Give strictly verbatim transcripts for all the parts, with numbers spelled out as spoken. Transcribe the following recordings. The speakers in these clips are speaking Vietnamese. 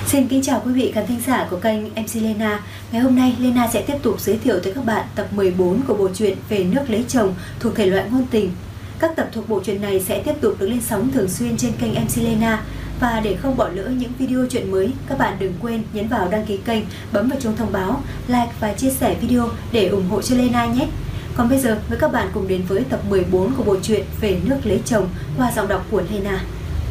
Xin kính chào quý vị khán thính giả của kênh em xê Lena. Ngày hôm nay, Lena sẽ tiếp tục giới thiệu tới các bạn tập mười bốn của bộ truyện Về nước lấy chồng thuộc thể loại ngôn tình. Các tập thuộc bộ truyện này sẽ tiếp tục được lên sóng thường xuyên trên kênh em xê Lena. Và để không bỏ lỡ những video truyện mới, các bạn đừng quên nhấn vào đăng ký kênh, bấm vào chuông thông báo, like và chia sẻ video để ủng hộ cho Lena nhé. Còn bây giờ, mời các bạn cùng đến với tập mười bốn của bộ truyện Về nước lấy chồng qua giọng đọc của Lena.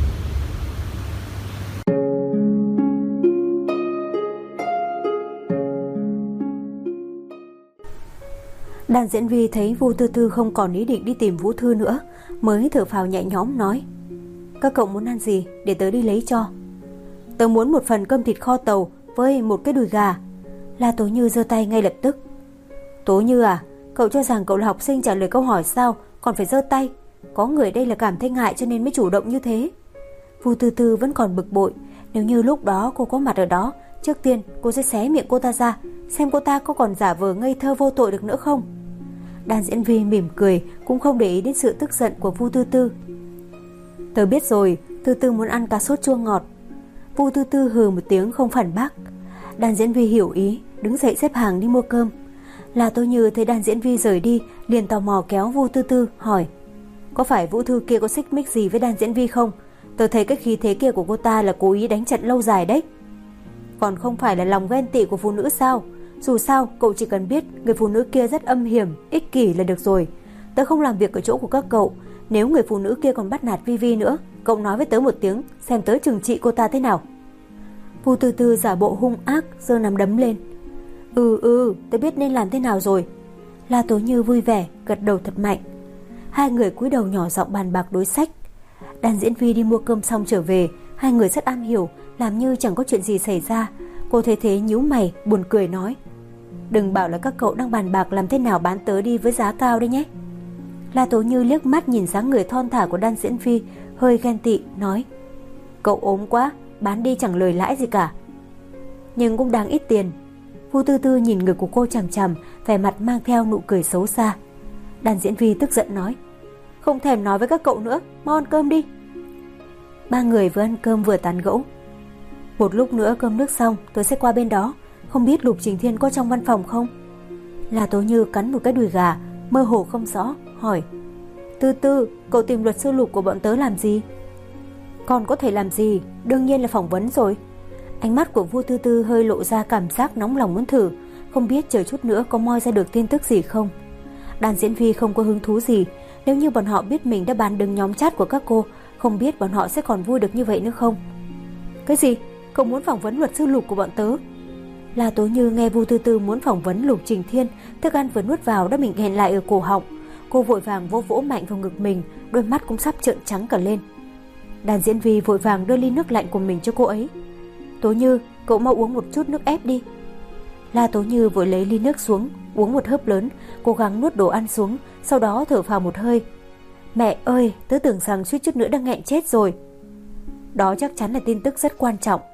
Đàn diễn viên thấy Vu Tư Tư không còn ý định đi tìm Vũ Thư nữa, mới thở phào nhẹ nhõm nói: các cậu muốn ăn gì để tớ đi lấy cho. Tớ muốn một phần cơm thịt kho tàu với một cái đùi gà. La Tố Như giơ tay ngay lập tức. Tố Như à, cậu cho rằng cậu là học sinh trả lời câu hỏi sao còn phải giơ tay? Có người đây là cảm thấy ngại cho nên mới chủ động như thế. Vu Tư Tư vẫn còn bực bội. Nếu như lúc đó cô có mặt ở đó, trước tiên cô sẽ xé miệng cô ta ra, xem cô ta có còn giả vờ ngây thơ vô tội được nữa không. Đàn diễn viên mỉm cười, cũng không để ý đến sự tức giận của Vu Tư Tư. Tớ biết rồi, Tư Tư muốn ăn cá sốt chua ngọt. Vu Tư Tư hừ một tiếng không phản bác. Đàn diễn viên hiểu ý, đứng dậy xếp hàng đi mua cơm. La Tố Như thấy đàn diễn viên rời đi, liền tò mò kéo Vu Tư Tư hỏi: có phải Vũ Thư kia có xích mích gì với đàn diễn viên không? Tớ thấy cái khí thế kia của cô ta là cố ý đánh trận lâu dài đấy. Còn không phải là lòng ghen tị của phụ nữ sao? Dù sao cậu chỉ cần biết người phụ nữ kia rất âm hiểm, ích kỷ là được rồi. Tớ không làm việc ở chỗ của các cậu. Nếu người phụ nữ kia còn bắt nạt Vi Vi nữa, cậu nói với tớ một tiếng, xem tớ trừng trị cô ta thế nào. Vu Tư Tư giả bộ hung ác, giơ nắm đấm lên. Ừ ừ, tớ biết nên làm thế nào rồi. La Tố Như vui vẻ, gật đầu thật mạnh. Hai người cúi đầu nhỏ giọng bàn bạc đối sách. Đàn diễn viên đi mua cơm xong trở về, hai người rất am hiểu, làm như chẳng có chuyện gì xảy ra. Cô thấy thế nhíu mày, buồn cười nói: đừng bảo là các cậu đang bàn bạc làm thế nào bán tớ đi với giá cao đấy nhé. La Tố Như liếc mắt nhìn dáng người thon thả của đan diễn viên, hơi ghen tị, nói: cậu ốm quá, bán đi chẳng lời lãi gì cả. Nhưng cũng đáng ít tiền. Vu Tư Tư nhìn người của cô chằm chằm, vẻ mặt mang theo nụ cười xấu xa. Đan diễn viên tức giận nói: không thèm nói với các cậu nữa, mau ăn cơm đi. Ba người vừa ăn cơm vừa tán gẫu. Một lúc nữa cơm nước xong, tôi sẽ qua bên đó. Không biết Lục Trình Thiên có trong văn phòng không? La Tố Như cắn một cái đùi gà, mơ hồ không rõ, hỏi: Tư Tư, cậu tìm luật sư Lục của bọn tớ làm gì? Còn có thể làm gì, đương nhiên là phỏng vấn rồi. Ánh mắt của Vu Tư Tư hơi lộ ra cảm giác nóng lòng muốn thử, không biết chờ chút nữa có moi ra được tin tức gì không. Đàn diễn viên không có hứng thú gì. Nếu như bọn họ biết mình đã bán đứng nhóm chat của các cô, không biết bọn họ sẽ còn vui được như vậy nữa không. Cái gì? Cậu muốn phỏng vấn luật sư Lục của bọn tớ? La Tố Như nghe Vu Tư Tư muốn phỏng vấn Lục Trình Thiên, thức ăn vừa nuốt vào đã bị nghẹn lại ở cổ họng. Cô vội vàng vỗ vỗ mạnh vào ngực mình, đôi mắt cũng sắp trợn trắng cả lên. Đàn diễn viên vội vàng đưa ly nước lạnh của mình cho cô ấy. Tố Như, cậu mau uống một chút nước ép đi. La Tố Như vội lấy ly nước xuống, uống một hớp lớn, cố gắng nuốt đồ ăn xuống, sau đó thở phào một hơi. Mẹ ơi, tớ tưởng rằng suýt chút nữa đang nghẹn chết rồi. Đó chắc chắn là tin tức rất quan trọng.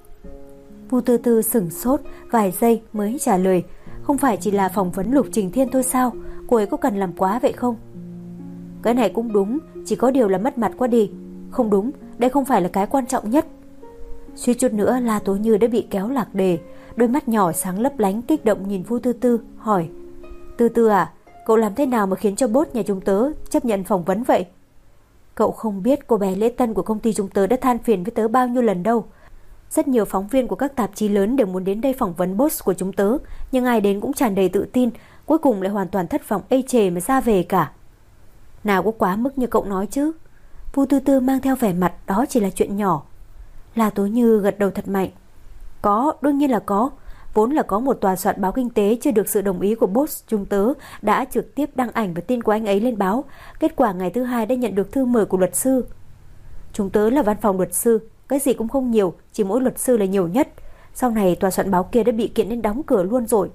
Vu Tư Tư sửng sốt vài giây mới trả lời: không phải chỉ là phỏng vấn Lục Trình Thiên thôi sao? Cô ấy có cần làm quá vậy không? Cái này cũng đúng, chỉ có điều là mất mặt quá đi. Không đúng, đây không phải là cái quan trọng nhất. Suýt chút nữa La Tố Như đã bị kéo lạc đề. Đôi mắt nhỏ sáng lấp lánh kích động nhìn Vu Tư Tư, hỏi: Tư Tư à, cậu làm thế nào mà khiến cho boss nhà chúng tớ chấp nhận phỏng vấn vậy? Cậu không biết cô bé lễ tân của công ty chúng tớ đã than phiền với tớ bao nhiêu lần đâu. Rất nhiều phóng viên của các tạp chí lớn đều muốn đến đây phỏng vấn boss của chúng tớ, nhưng ai đến cũng tràn đầy tự tin, cuối cùng lại hoàn toàn thất vọng ê chề mà ra về cả. Nào có quá mức như cậu nói chứ. Vu Tư Tư mang theo vẻ mặt đó chỉ là chuyện nhỏ. La Tố Như gật đầu thật mạnh. Có, đương nhiên là có. Vốn là có một tòa soạn báo kinh tế chưa được sự đồng ý của boss chúng tớ đã trực tiếp đăng ảnh và tin của anh ấy lên báo. Kết quả ngày thứ hai đã nhận được thư mời của luật sư. Chúng tớ là văn phòng luật sư, cái gì cũng không nhiều, chỉ mỗi luật sư là nhiều nhất. Sau này tòa soạn báo kia đã bị kiện đến đóng cửa luôn rồi.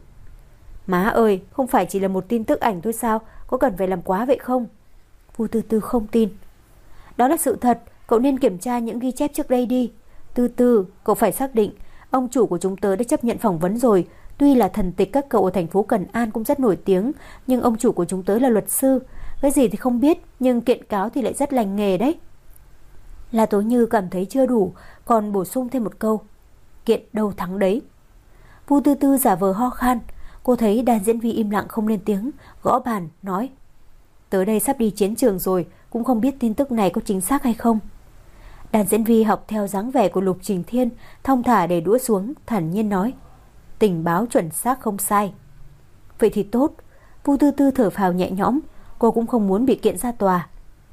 Má ơi, không phải chỉ là một tin tức ảnh thôi sao? Có cần phải làm quá vậy không? Vu Tư Tư không tin. Đó là sự thật, cậu nên kiểm tra những ghi chép trước đây đi. Tư Tư, cậu phải xác định ông chủ của chúng tớ đã chấp nhận phỏng vấn rồi. Tuy là thần tịch các cậu ở thành phố Cần An cũng rất nổi tiếng, nhưng ông chủ của chúng tớ là luật sư. Cái gì thì không biết, nhưng kiện cáo thì lại rất lành nghề đấy. La Tố Như cảm thấy chưa đủ, còn bổ sung thêm một câu. kiện đâu thắng đấy. Vu Tư Tư giả vờ ho khan. Cô thấy đàn diễn viên im lặng không lên tiếng, gõ bàn nói: tới đây sắp đi chiến trường rồi, cũng không biết tin tức này có chính xác hay không. Đàn diễn viên học theo dáng vẻ của Lục Trình Thiên, thong thả để đũa xuống, thản nhiên nói: tình báo chuẩn xác không sai. Vậy thì tốt. Vu Tư Tư thở phào nhẹ nhõm. Cô cũng không muốn bị kiện ra tòa.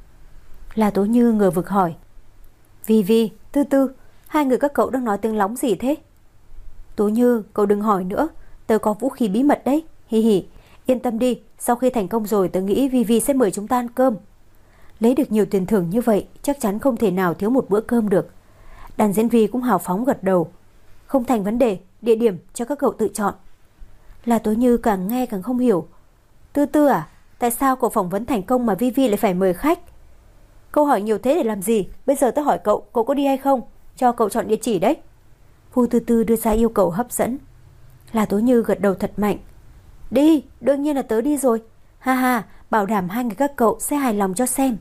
La Tố Như ngờ vực hỏi: Vi Vi, Tư Tư, hai người các cậu đang nói tiếng lóng gì thế? Tố Như, cậu đừng hỏi nữa, tớ có vũ khí bí mật đấy. Hi hi, yên tâm đi, sau khi thành công rồi tớ nghĩ Vi Vi sẽ mời chúng ta ăn cơm. Lấy được nhiều tiền thưởng như vậy, chắc chắn không thể nào thiếu một bữa cơm được. Đàn diễn viên cũng hào phóng gật đầu. Không thành vấn đề, địa điểm cho các cậu tự chọn. La Tố Như càng nghe càng không hiểu. Tư Tư à, tại sao cậu phỏng vấn thành công mà Vi Vi lại phải mời khách? Câu hỏi nhiều thế để làm gì? Bây giờ tớ hỏi cậu, cậu có đi hay không? Cho cậu chọn địa chỉ đấy. Vu Tư Tư đưa ra yêu cầu hấp dẫn. La Tố Như gật đầu thật mạnh. Đi, đương nhiên là tớ đi rồi. Ha ha, bảo đảm hai người các cậu sẽ hài lòng cho xem.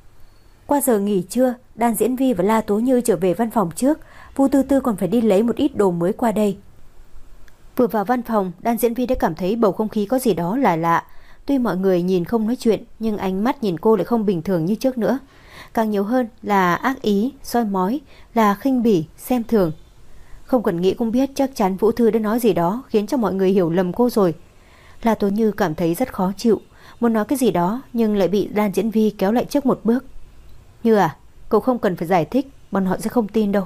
Qua giờ nghỉ trưa, Đan Diễn Vi và La Tố Như trở về văn phòng trước. Vu Tư Tư còn phải đi lấy một ít đồ mới qua đây. Vừa vào văn phòng, Đan Diễn Vi đã cảm thấy bầu không khí có gì đó là lạ. Tuy mọi người nhìn không nói chuyện, nhưng ánh mắt nhìn cô lại không bình thường như trước nữa. Càng nhiều hơn là ác ý, soi mói, là khinh bỉ, xem thường. Không cần nghĩ cũng biết chắc chắn Vũ Thư đã nói gì đó khiến cho mọi người hiểu lầm cô rồi. La Tố Như cảm thấy rất khó chịu, muốn nói cái gì đó nhưng lại bị Đan Diễn Vi kéo lại trước một bước. Như à, cậu không cần phải giải thích, bọn họ sẽ không tin đâu.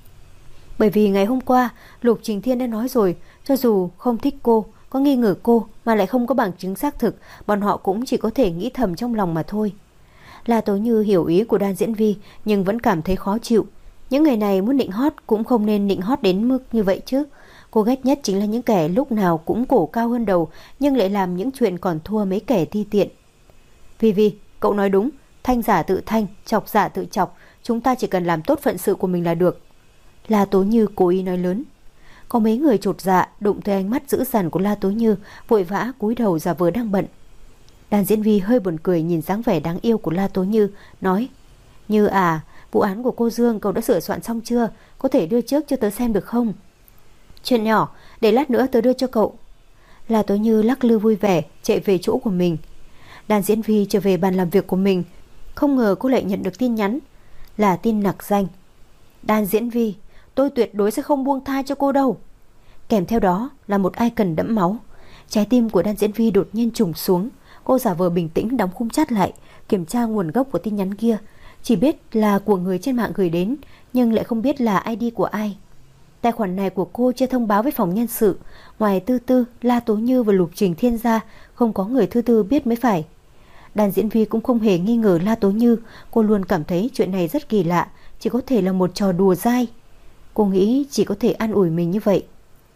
Bởi vì ngày hôm qua Lục Trình Thiên đã nói rồi, cho dù không thích cô, có nghi ngờ cô mà lại không có bằng chứng xác thực, bọn họ cũng chỉ có thể nghĩ thầm trong lòng mà thôi. La Tố Như hiểu ý của Đan Diễn Vi nhưng vẫn cảm thấy khó chịu. Những người này muốn nịnh hót cũng không nên nịnh hót đến mức như vậy chứ. Cô ghét nhất chính là những kẻ lúc nào cũng cổ cao hơn đầu nhưng lại làm những chuyện còn thua mấy kẻ ti tiện. Vi Vi, cậu nói đúng, thanh giả tự thanh, chọc giả tự chọc, chúng ta chỉ cần làm tốt phận sự của mình là được. La Tố Như cố ý nói lớn. Có mấy người chột dạ đụng tới ánh mắt dữ dằn của La Tố Như, vội vã cúi đầu giả vờ đang bận. Đàn Diễn Vi hơi buồn cười nhìn dáng vẻ đáng yêu của La Tố Như, nói: Như à, vụ án của cô Dương cậu đã sửa soạn xong chưa? Có thể đưa trước cho tớ xem được không? Chuyện nhỏ, để lát nữa tớ đưa cho cậu. La Tố Như lắc lư vui vẻ chạy về chỗ của mình. Đàn Diễn Vi trở về bàn làm việc của mình. Không ngờ cô lại nhận được tin nhắn, là tin nặc danh: Đàn Diễn Vi, tôi tuyệt đối sẽ không buông tha cho cô đâu. Kèm theo đó là một icon đẫm máu. Trái tim của Đan Diễn Vi đột nhiên trùng xuống. Cô giả vờ bình tĩnh đóng khung chat lại, kiểm tra nguồn gốc của tin nhắn kia. Chỉ biết là của người trên mạng gửi đến, nhưng lại không biết là i đê của ai. Tài khoản này của cô chưa thông báo với phòng nhân sự. Ngoài Tư Tư, La Tố Như và Lục Trình Thiên ra, không có người thứ tư biết mới phải. Đàn Diễn Vi cũng không hề nghi ngờ La Tố Như. Cô luôn cảm thấy chuyện này rất kỳ lạ, chỉ có thể là một trò đùa dai. Cô nghĩ chỉ có thể an ủi mình như vậy.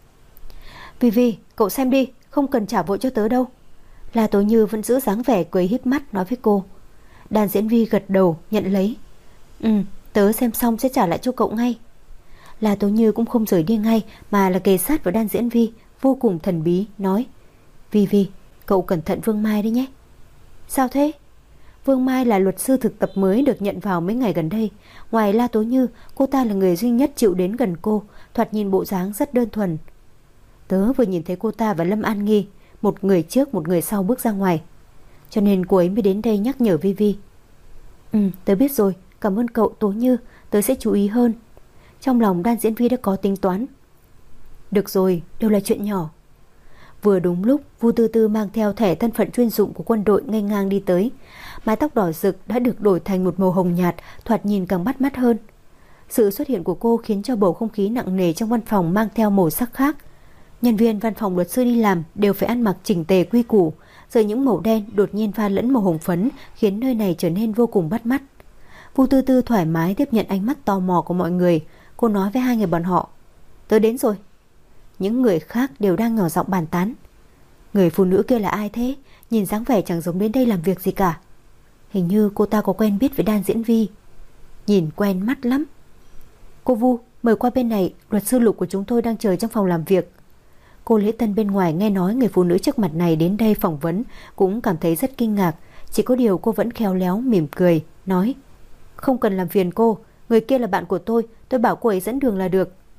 Vi Vi, cậu xem đi, không cần trả vội cho tớ đâu. La Tố Như vẫn giữ dáng vẻ cười híp mắt nói với cô. Đàn Diễn Vi gật đầu nhận lấy. Ừ, tớ xem xong sẽ trả lại cho cậu ngay. La Tố Như cũng không rời đi ngay mà là kề sát vào Đan Diễn Vi, vô cùng thần bí nói: Vi Vi, cậu cẩn thận Vương Mai đấy nhé. Sao thế? Vương Mai là luật sư thực tập mới được nhận vào mấy ngày gần đây. Ngoài La Tố Như, cô ta là người duy nhất chịu đến gần cô, thoạt nhìn bộ dáng rất đơn thuần. Tớ vừa nhìn thấy cô ta và Lâm An Nghi, một người trước một người sau bước ra ngoài, cho nên cô ấy mới đến đây nhắc nhở Vi Vi. Ừ, tớ biết rồi, cảm ơn cậu Tố Như, tớ sẽ chú ý hơn. Trong lòng Đan Diễn Vi đã có tính toán. Được rồi, đều là chuyện nhỏ. Vừa đúng lúc Vu Tư Tư mang theo thẻ thân phận chuyên dụng của quân đội nghênh ngang đi tới. Mái tóc đỏ rực đã được đổi thành một màu hồng nhạt, thoạt nhìn càng bắt mắt hơn. Sự xuất hiện của cô khiến cho bầu không khí nặng nề trong văn phòng mang theo màu sắc khác. Nhân viên văn phòng luật sư đi làm đều phải ăn mặc chỉnh tề quy củ, giờ những màu đen đột nhiên pha lẫn màu hồng phấn khiến nơi này trở nên vô cùng bắt mắt. Vu Tư Tư thoải mái tiếp nhận ánh mắt tò mò của mọi người. Cô nói với hai người bọn họ: Tớ đến rồi. Những người khác đều đang nhỏ giọng bàn tán. Người phụ nữ kia là ai thế? Nhìn dáng vẻ chẳng giống đến đây làm việc gì cả. Hình như cô ta có quen biết với Đan Diễn Vi. Nhìn quen mắt lắm. Cô Vu, mời qua bên này, luật sư Lục của chúng tôi đang chờ trong phòng làm việc. Cô lễ tân bên ngoài nghe nói người phụ nữ trước mặt này đến đây phỏng vấn cũng cảm thấy rất kinh ngạc. Chỉ có điều cô vẫn khéo léo mỉm cười nói: Không cần làm phiền cô, người kia là bạn của tôi, tôi bảo cô ấy dẫn đường là được.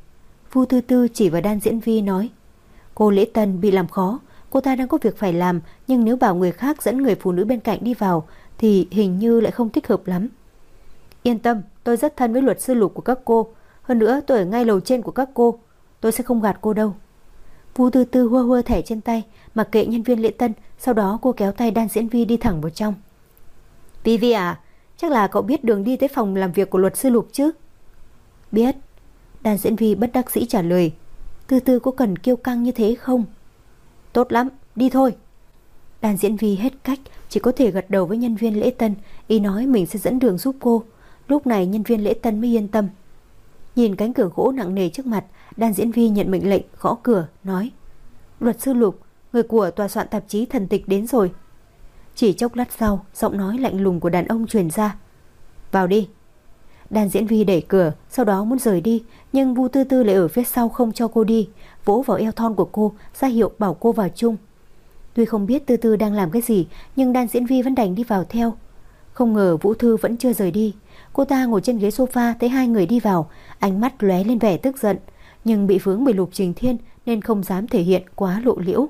Vu Tư Tư chỉ vào Đan Diễn Vi nói: Cô Lễ Tân bị làm khó, cô ta đang có việc phải làm, nhưng nếu bảo người khác dẫn người phụ nữ bên cạnh đi vào thì hình như lại không thích hợp lắm. Yên tâm, tôi rất thân với luật sư Lục của các cô, hơn nữa tôi ở ngay lầu trên của các cô, tôi sẽ không gạt cô đâu. Vu Tư Tư hua hua thẻ trên tay, mặc kệ nhân viên lễ tân, sau đó cô kéo tay Đan Diễn Vi đi thẳng vào trong. Vi Vi à, chắc là cậu biết đường đi tới phòng làm việc của luật sư Lục chứ? Biết. Đan Diễn Vi bất đắc dĩ trả lời. Tư Tư có cần kiêu căng như thế không? Tốt lắm, đi thôi. Đan Diễn Vi hết cách, chỉ có thể gật đầu với nhân viên lễ tân, ý nói mình sẽ dẫn đường giúp cô. Lúc này nhân viên lễ tân mới yên tâm. Nhìn cánh cửa gỗ nặng nề trước mặt, Đan Diễn Vi nhận mệnh lệnh gõ cửa, nói: Luật sư Lục, người của tòa soạn tạp chí Thần Tịch đến rồi. Chỉ chốc lát sau, giọng nói lạnh lùng của đàn ông truyền ra: Vào đi. Đan Diễn Vi đẩy cửa, sau đó muốn rời đi, nhưng Vu Tư Tư lại ở phía sau không cho cô đi, vỗ vào eo thon của cô, ra hiệu bảo cô vào chung. Tuy không biết Tư Tư đang làm cái gì, nhưng Đan Diễn Vi vẫn đành đi vào theo. Không ngờ Vũ Thư vẫn chưa rời đi. Cô ta ngồi trên ghế sofa thấy hai người đi vào, ánh mắt lóe lên vẻ tức giận, nhưng bị vướng bởi Lục Trình Thiên nên không dám thể hiện quá lộ liễu.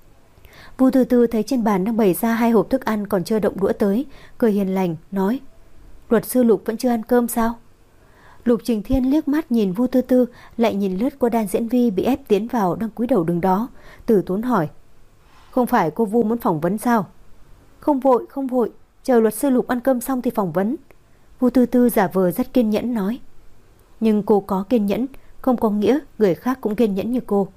Vu Tư Tư thấy trên bàn đang bày ra hai hộp thức ăn còn chưa động đũa tới, cười hiền lành nói: Luật sư Lục vẫn chưa ăn cơm sao? Lục Trình Thiên liếc mắt nhìn Vu Tư Tư, lại nhìn lướt qua Đan Diễn Vi bị ép tiến vào đang cúi đầu đứng đó, từ tốn hỏi: Không phải cô Vu muốn phỏng vấn sao? Không vội, không vội, chờ luật sư Lục ăn cơm xong thì phỏng vấn. Vu Tư Tư giả vờ rất kiên nhẫn nói. Nhưng cô có kiên nhẫn, không có nghĩa người khác cũng kiên nhẫn như cô.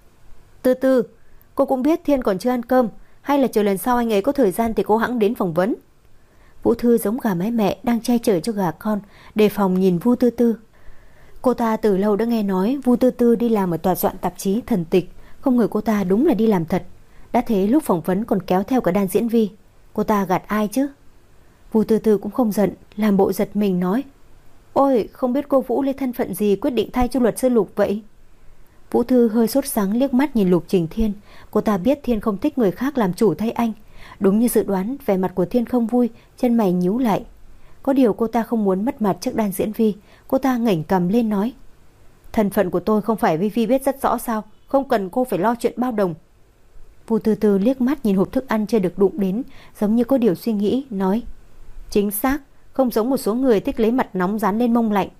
Tư Tư, cô cũng biết Thiên còn chưa ăn cơm, hay là chờ lần sau anh ấy có thời gian thì cô hẵng đến phỏng vấn. Vũ Thư giống gà mái mẹ đang che chở cho gà con, đề phòng nhìn Vu Tư Tư. Cô ta từ lâu đã nghe nói Vu Tư Tư đi làm ở tòa soạn tạp chí Thần Tịch, không ngờ cô ta đúng là đi làm thật. Đã thế lúc phỏng vấn còn kéo theo cả Đan Diễn Vi, cô ta gạt ai chứ? Vu Tư Tư cũng không giận, làm bộ giật mình nói: Ôi, không biết cô Vũ lấy thân phận gì quyết định thay cho luật sư Lục vậy? Vũ Thư hơi sốt sắng liếc mắt nhìn Lục Trình Thiên. Cô ta biết Thiên không thích người khác làm chủ thay anh. Đúng như dự đoán, vẻ mặt của Thiên không vui, chân mày nhíu lại. Có điều cô ta không muốn mất mặt trước Đan Diễn Vi. Cô ta ngẩng cằm lên nói: Thân phận của tôi không phải Vi Vi biết rất rõ sao? Không cần cô phải lo chuyện bao đồng. Vu Tư Tư liếc mắt nhìn hộp thức ăn chưa được đụng đến, giống như có điều suy nghĩ, nói: Chính xác, không giống một số người thích lấy mặt nóng dán lên mông lạnh.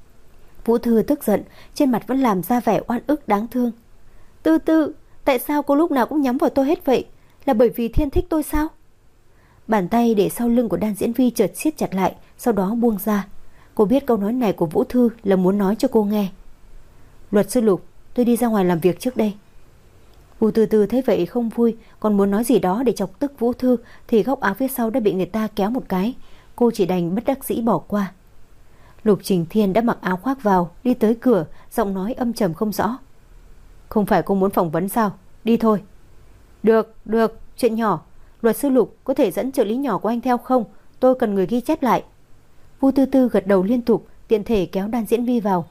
Vũ Thư tức giận, trên mặt vẫn làm ra vẻ oan ức đáng thương. Tư Tư, tại sao cô lúc nào cũng nhắm vào tôi hết vậy? Là bởi vì Thiên thích tôi sao? Bàn tay để sau lưng của Đan Diễn Vi chợt siết chặt lại, sau đó buông ra. Cô biết câu nói này của Vũ Thư là muốn nói cho cô nghe. Luật sư Lục, tôi đi ra ngoài làm việc trước đây. Vu Tư Tư thấy vậy không vui, còn muốn nói gì đó để chọc tức Vũ Thư thì góc áo phía sau đã bị người ta kéo một cái. Cô chỉ đành bất đắc dĩ bỏ qua. Lục Trình Thiên đã mặc áo khoác vào, đi tới cửa, giọng nói âm trầm không rõ. Không phải cô muốn phỏng vấn sao? Đi thôi. Được, được, chuyện nhỏ. Luật sư Lục có thể dẫn trợ lý nhỏ của anh theo không? Tôi cần người ghi chép lại. Vu Tư Tư gật đầu liên tục, tiện thể kéo Đan Diễn Vi vào.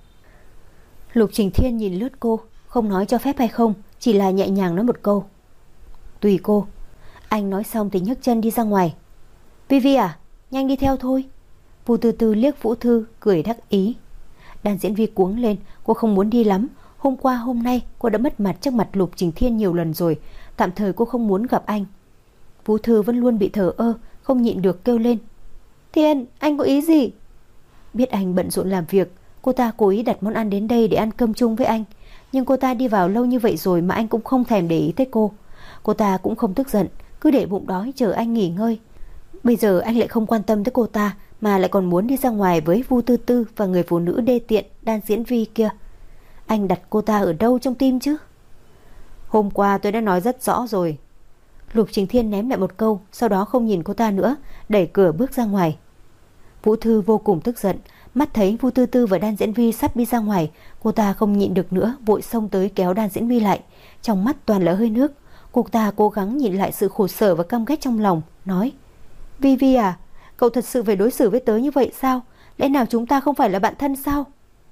Lục Trình Thiên nhìn lướt cô, không nói cho phép hay không, chỉ là nhẹ nhàng nói một câu: Tùy cô. Anh nói xong thì nhấc chân đi ra ngoài. Vi Vi à, nhanh đi theo thôi. Vu Tư Tư liếc Vũ Thư, cười đắc ý. Đan Diễn Vi cuống lên, cô không muốn đi lắm. Hôm qua hôm nay cô đã mất mặt trước mặt Lục Trình Thiên nhiều lần rồi, tạm thời cô không muốn gặp anh. Vũ Thư vẫn luôn bị thờ ơ, không nhịn được kêu lên: Thiên, anh có ý gì? Biết anh bận rộn làm việc, cô ta cố ý đặt món ăn đến đây để ăn cơm chung với anh. Nhưng cô ta đi vào lâu như vậy rồi mà anh cũng không thèm để ý tới cô. Cô ta cũng không tức giận, cứ để bụng đói chờ anh nghỉ ngơi. Bây giờ anh lại không quan tâm tới cô ta, mà lại còn muốn đi ra ngoài với Vu Tư Tư và người phụ nữ đê tiện Đan Diễn Vi kia. Anh đặt cô ta ở đâu trong tim chứ? Hôm qua tôi đã nói rất rõ rồi. Lục Trình Thiên ném lại một câu, sau đó không nhìn cô ta nữa, đẩy cửa bước ra ngoài. Vũ Thư vô cùng tức giận, mắt thấy Vu Tư Tư và Đan Diễn Vi sắp đi ra ngoài, cô ta không nhịn được nữa, vội xông tới kéo Đan Diễn Vi lại, trong mắt toàn là hơi nước. Cô ta cố gắng nhịn lại sự khổ sở và căm ghét trong lòng, nói: Vi Vi à, cậu thật sự phải đối xử với tớ như vậy sao? Lẽ nào chúng ta không phải là bạn thân sao?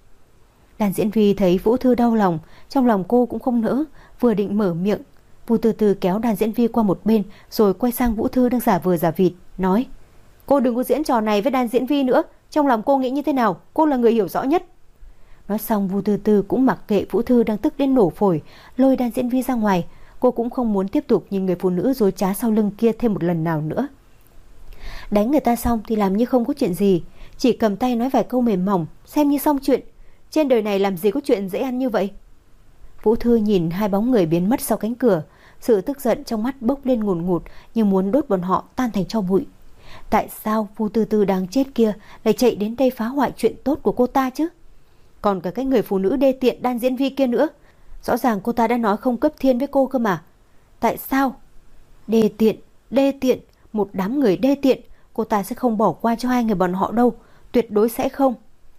Đan Diễn Vi thấy Vũ Thư đau lòng, trong lòng cô cũng không nỡ, vừa định mở miệng, Vu Tư Tư kéo Đan Diễn Vi qua một bên, rồi quay sang Vũ Thư đang giả vờ giả vịt, nói: Cô đừng có diễn trò này với Đan Diễn Vi nữa. Trong lòng cô nghĩ như thế nào, cô là người hiểu rõ nhất. Nói xong Vu Tư Tư cũng mặc kệ Vũ Thư đang tức đến nổ phổi, lôi Đan Diễn Vi ra ngoài. Cô cũng không muốn tiếp tục nhìn người phụ nữ dối trá sau lưng kia thêm một lần nào nữa. Đánh người ta xong thì làm như không có chuyện gì, chỉ cầm tay nói vài câu mềm mỏng, xem như xong chuyện. Trên đời này làm gì có chuyện dễ ăn như vậy. Vũ Thư nhìn hai bóng người biến mất sau cánh cửa, sự tức giận trong mắt bốc lên ngùn ngụt như muốn đốt bọn họ tan thành tro bụi. Tại sao Vu Tư Tư đáng chết kia lại chạy đến đây phá hoại chuyện tốt của cô ta chứ? Còn cả cái người phụ nữ đê tiện Đan Diễn Vi kia nữa. Rõ ràng cô ta đã nói không cấp thiên với cô cơ mà. Tại sao? Đê tiện, đê tiện, một đám người đê tiện. Cô ta sẽ không bỏ qua cho hai người bọn họ đâu, tuyệt đối sẽ không.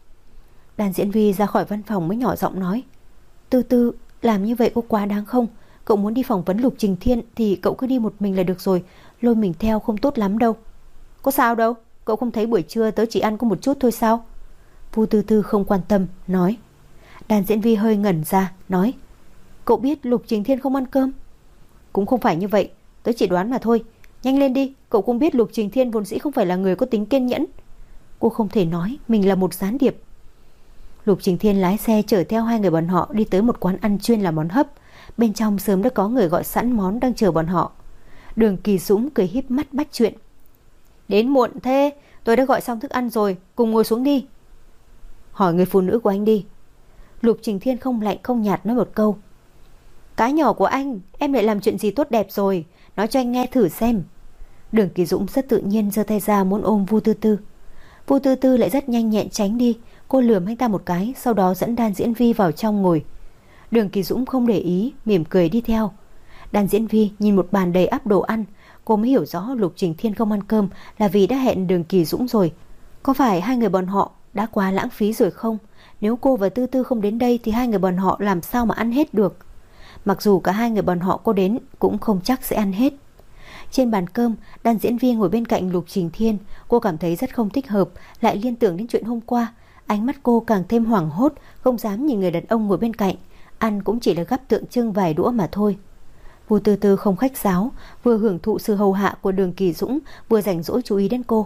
Đan Diễn Vi ra khỏi văn phòng mới nhỏ giọng nói, Tư Tư, làm như vậy có quá đáng không? Cậu muốn đi phỏng vấn Lục Trình Thiên thì cậu cứ đi một mình là được rồi, lôi mình theo không tốt lắm đâu. Có sao đâu, cậu không thấy buổi trưa tớ chỉ ăn có một chút thôi sao? Vu Tư Tư không quan tâm, nói. Đan Diễn Vi hơi ngẩn ra, nói, cậu biết Lục Trình Thiên không ăn cơm? Cũng không phải như vậy, tớ chỉ đoán mà thôi. Nhanh lên đi, cậu cũng biết Lục Trình Thiên vốn dĩ không phải là người có tính kiên nhẫn. Cô không thể nói mình là một gián điệp. Lục Trình Thiên lái xe chở theo hai người bọn họ đi tới một quán ăn chuyên làm món hấp. Bên trong sớm đã có người gọi sẵn món đang chờ bọn họ. Đường Kỳ Dũng cười híp mắt bắt chuyện. Đến muộn thế, tôi đã gọi xong thức ăn rồi, cùng ngồi xuống đi. Hỏi người phụ nữ của anh đi. Lục Trình Thiên không lạnh không nhạt nói một câu. Cái nhỏ của anh, em lại làm chuyện gì tốt đẹp rồi, nói cho anh nghe thử xem. Đường Kỳ Dũng rất tự nhiên giơ tay ra muốn ôm Vu Tư Tư. Vu Tư Tư lại rất nhanh nhẹn tránh đi. Cô lườm anh ta một cái, sau đó dẫn Đan Diễn Vi vào trong ngồi. Đường Kỳ Dũng không để ý, mỉm cười đi theo. Đan Diễn Vi nhìn một bàn đầy ắp đồ ăn, cô mới hiểu rõ Lục Trình Thiên không ăn cơm là vì đã hẹn Đường Kỳ Dũng rồi. Có phải hai người bọn họ đã quá lãng phí rồi không? Nếu cô và Tư Tư không đến đây thì hai người bọn họ làm sao mà ăn hết được? Mặc dù cả hai người bọn họ có đến cũng không chắc sẽ ăn hết. Trên bàn cơm, Đan Diễn Vi ngồi bên cạnh Lục Trình Thiên. Cô cảm thấy rất không thích hợp, lại liên tưởng đến chuyện hôm qua. Ánh mắt cô càng thêm hoảng hốt, không dám nhìn người đàn ông ngồi bên cạnh. Ăn cũng chỉ là gắp tượng trưng vài đũa mà thôi. Vu Tư Tư không khách sáo, vừa hưởng thụ sự hầu hạ của Đường Kỳ Dũng, vừa rảnh rỗi chú ý đến cô.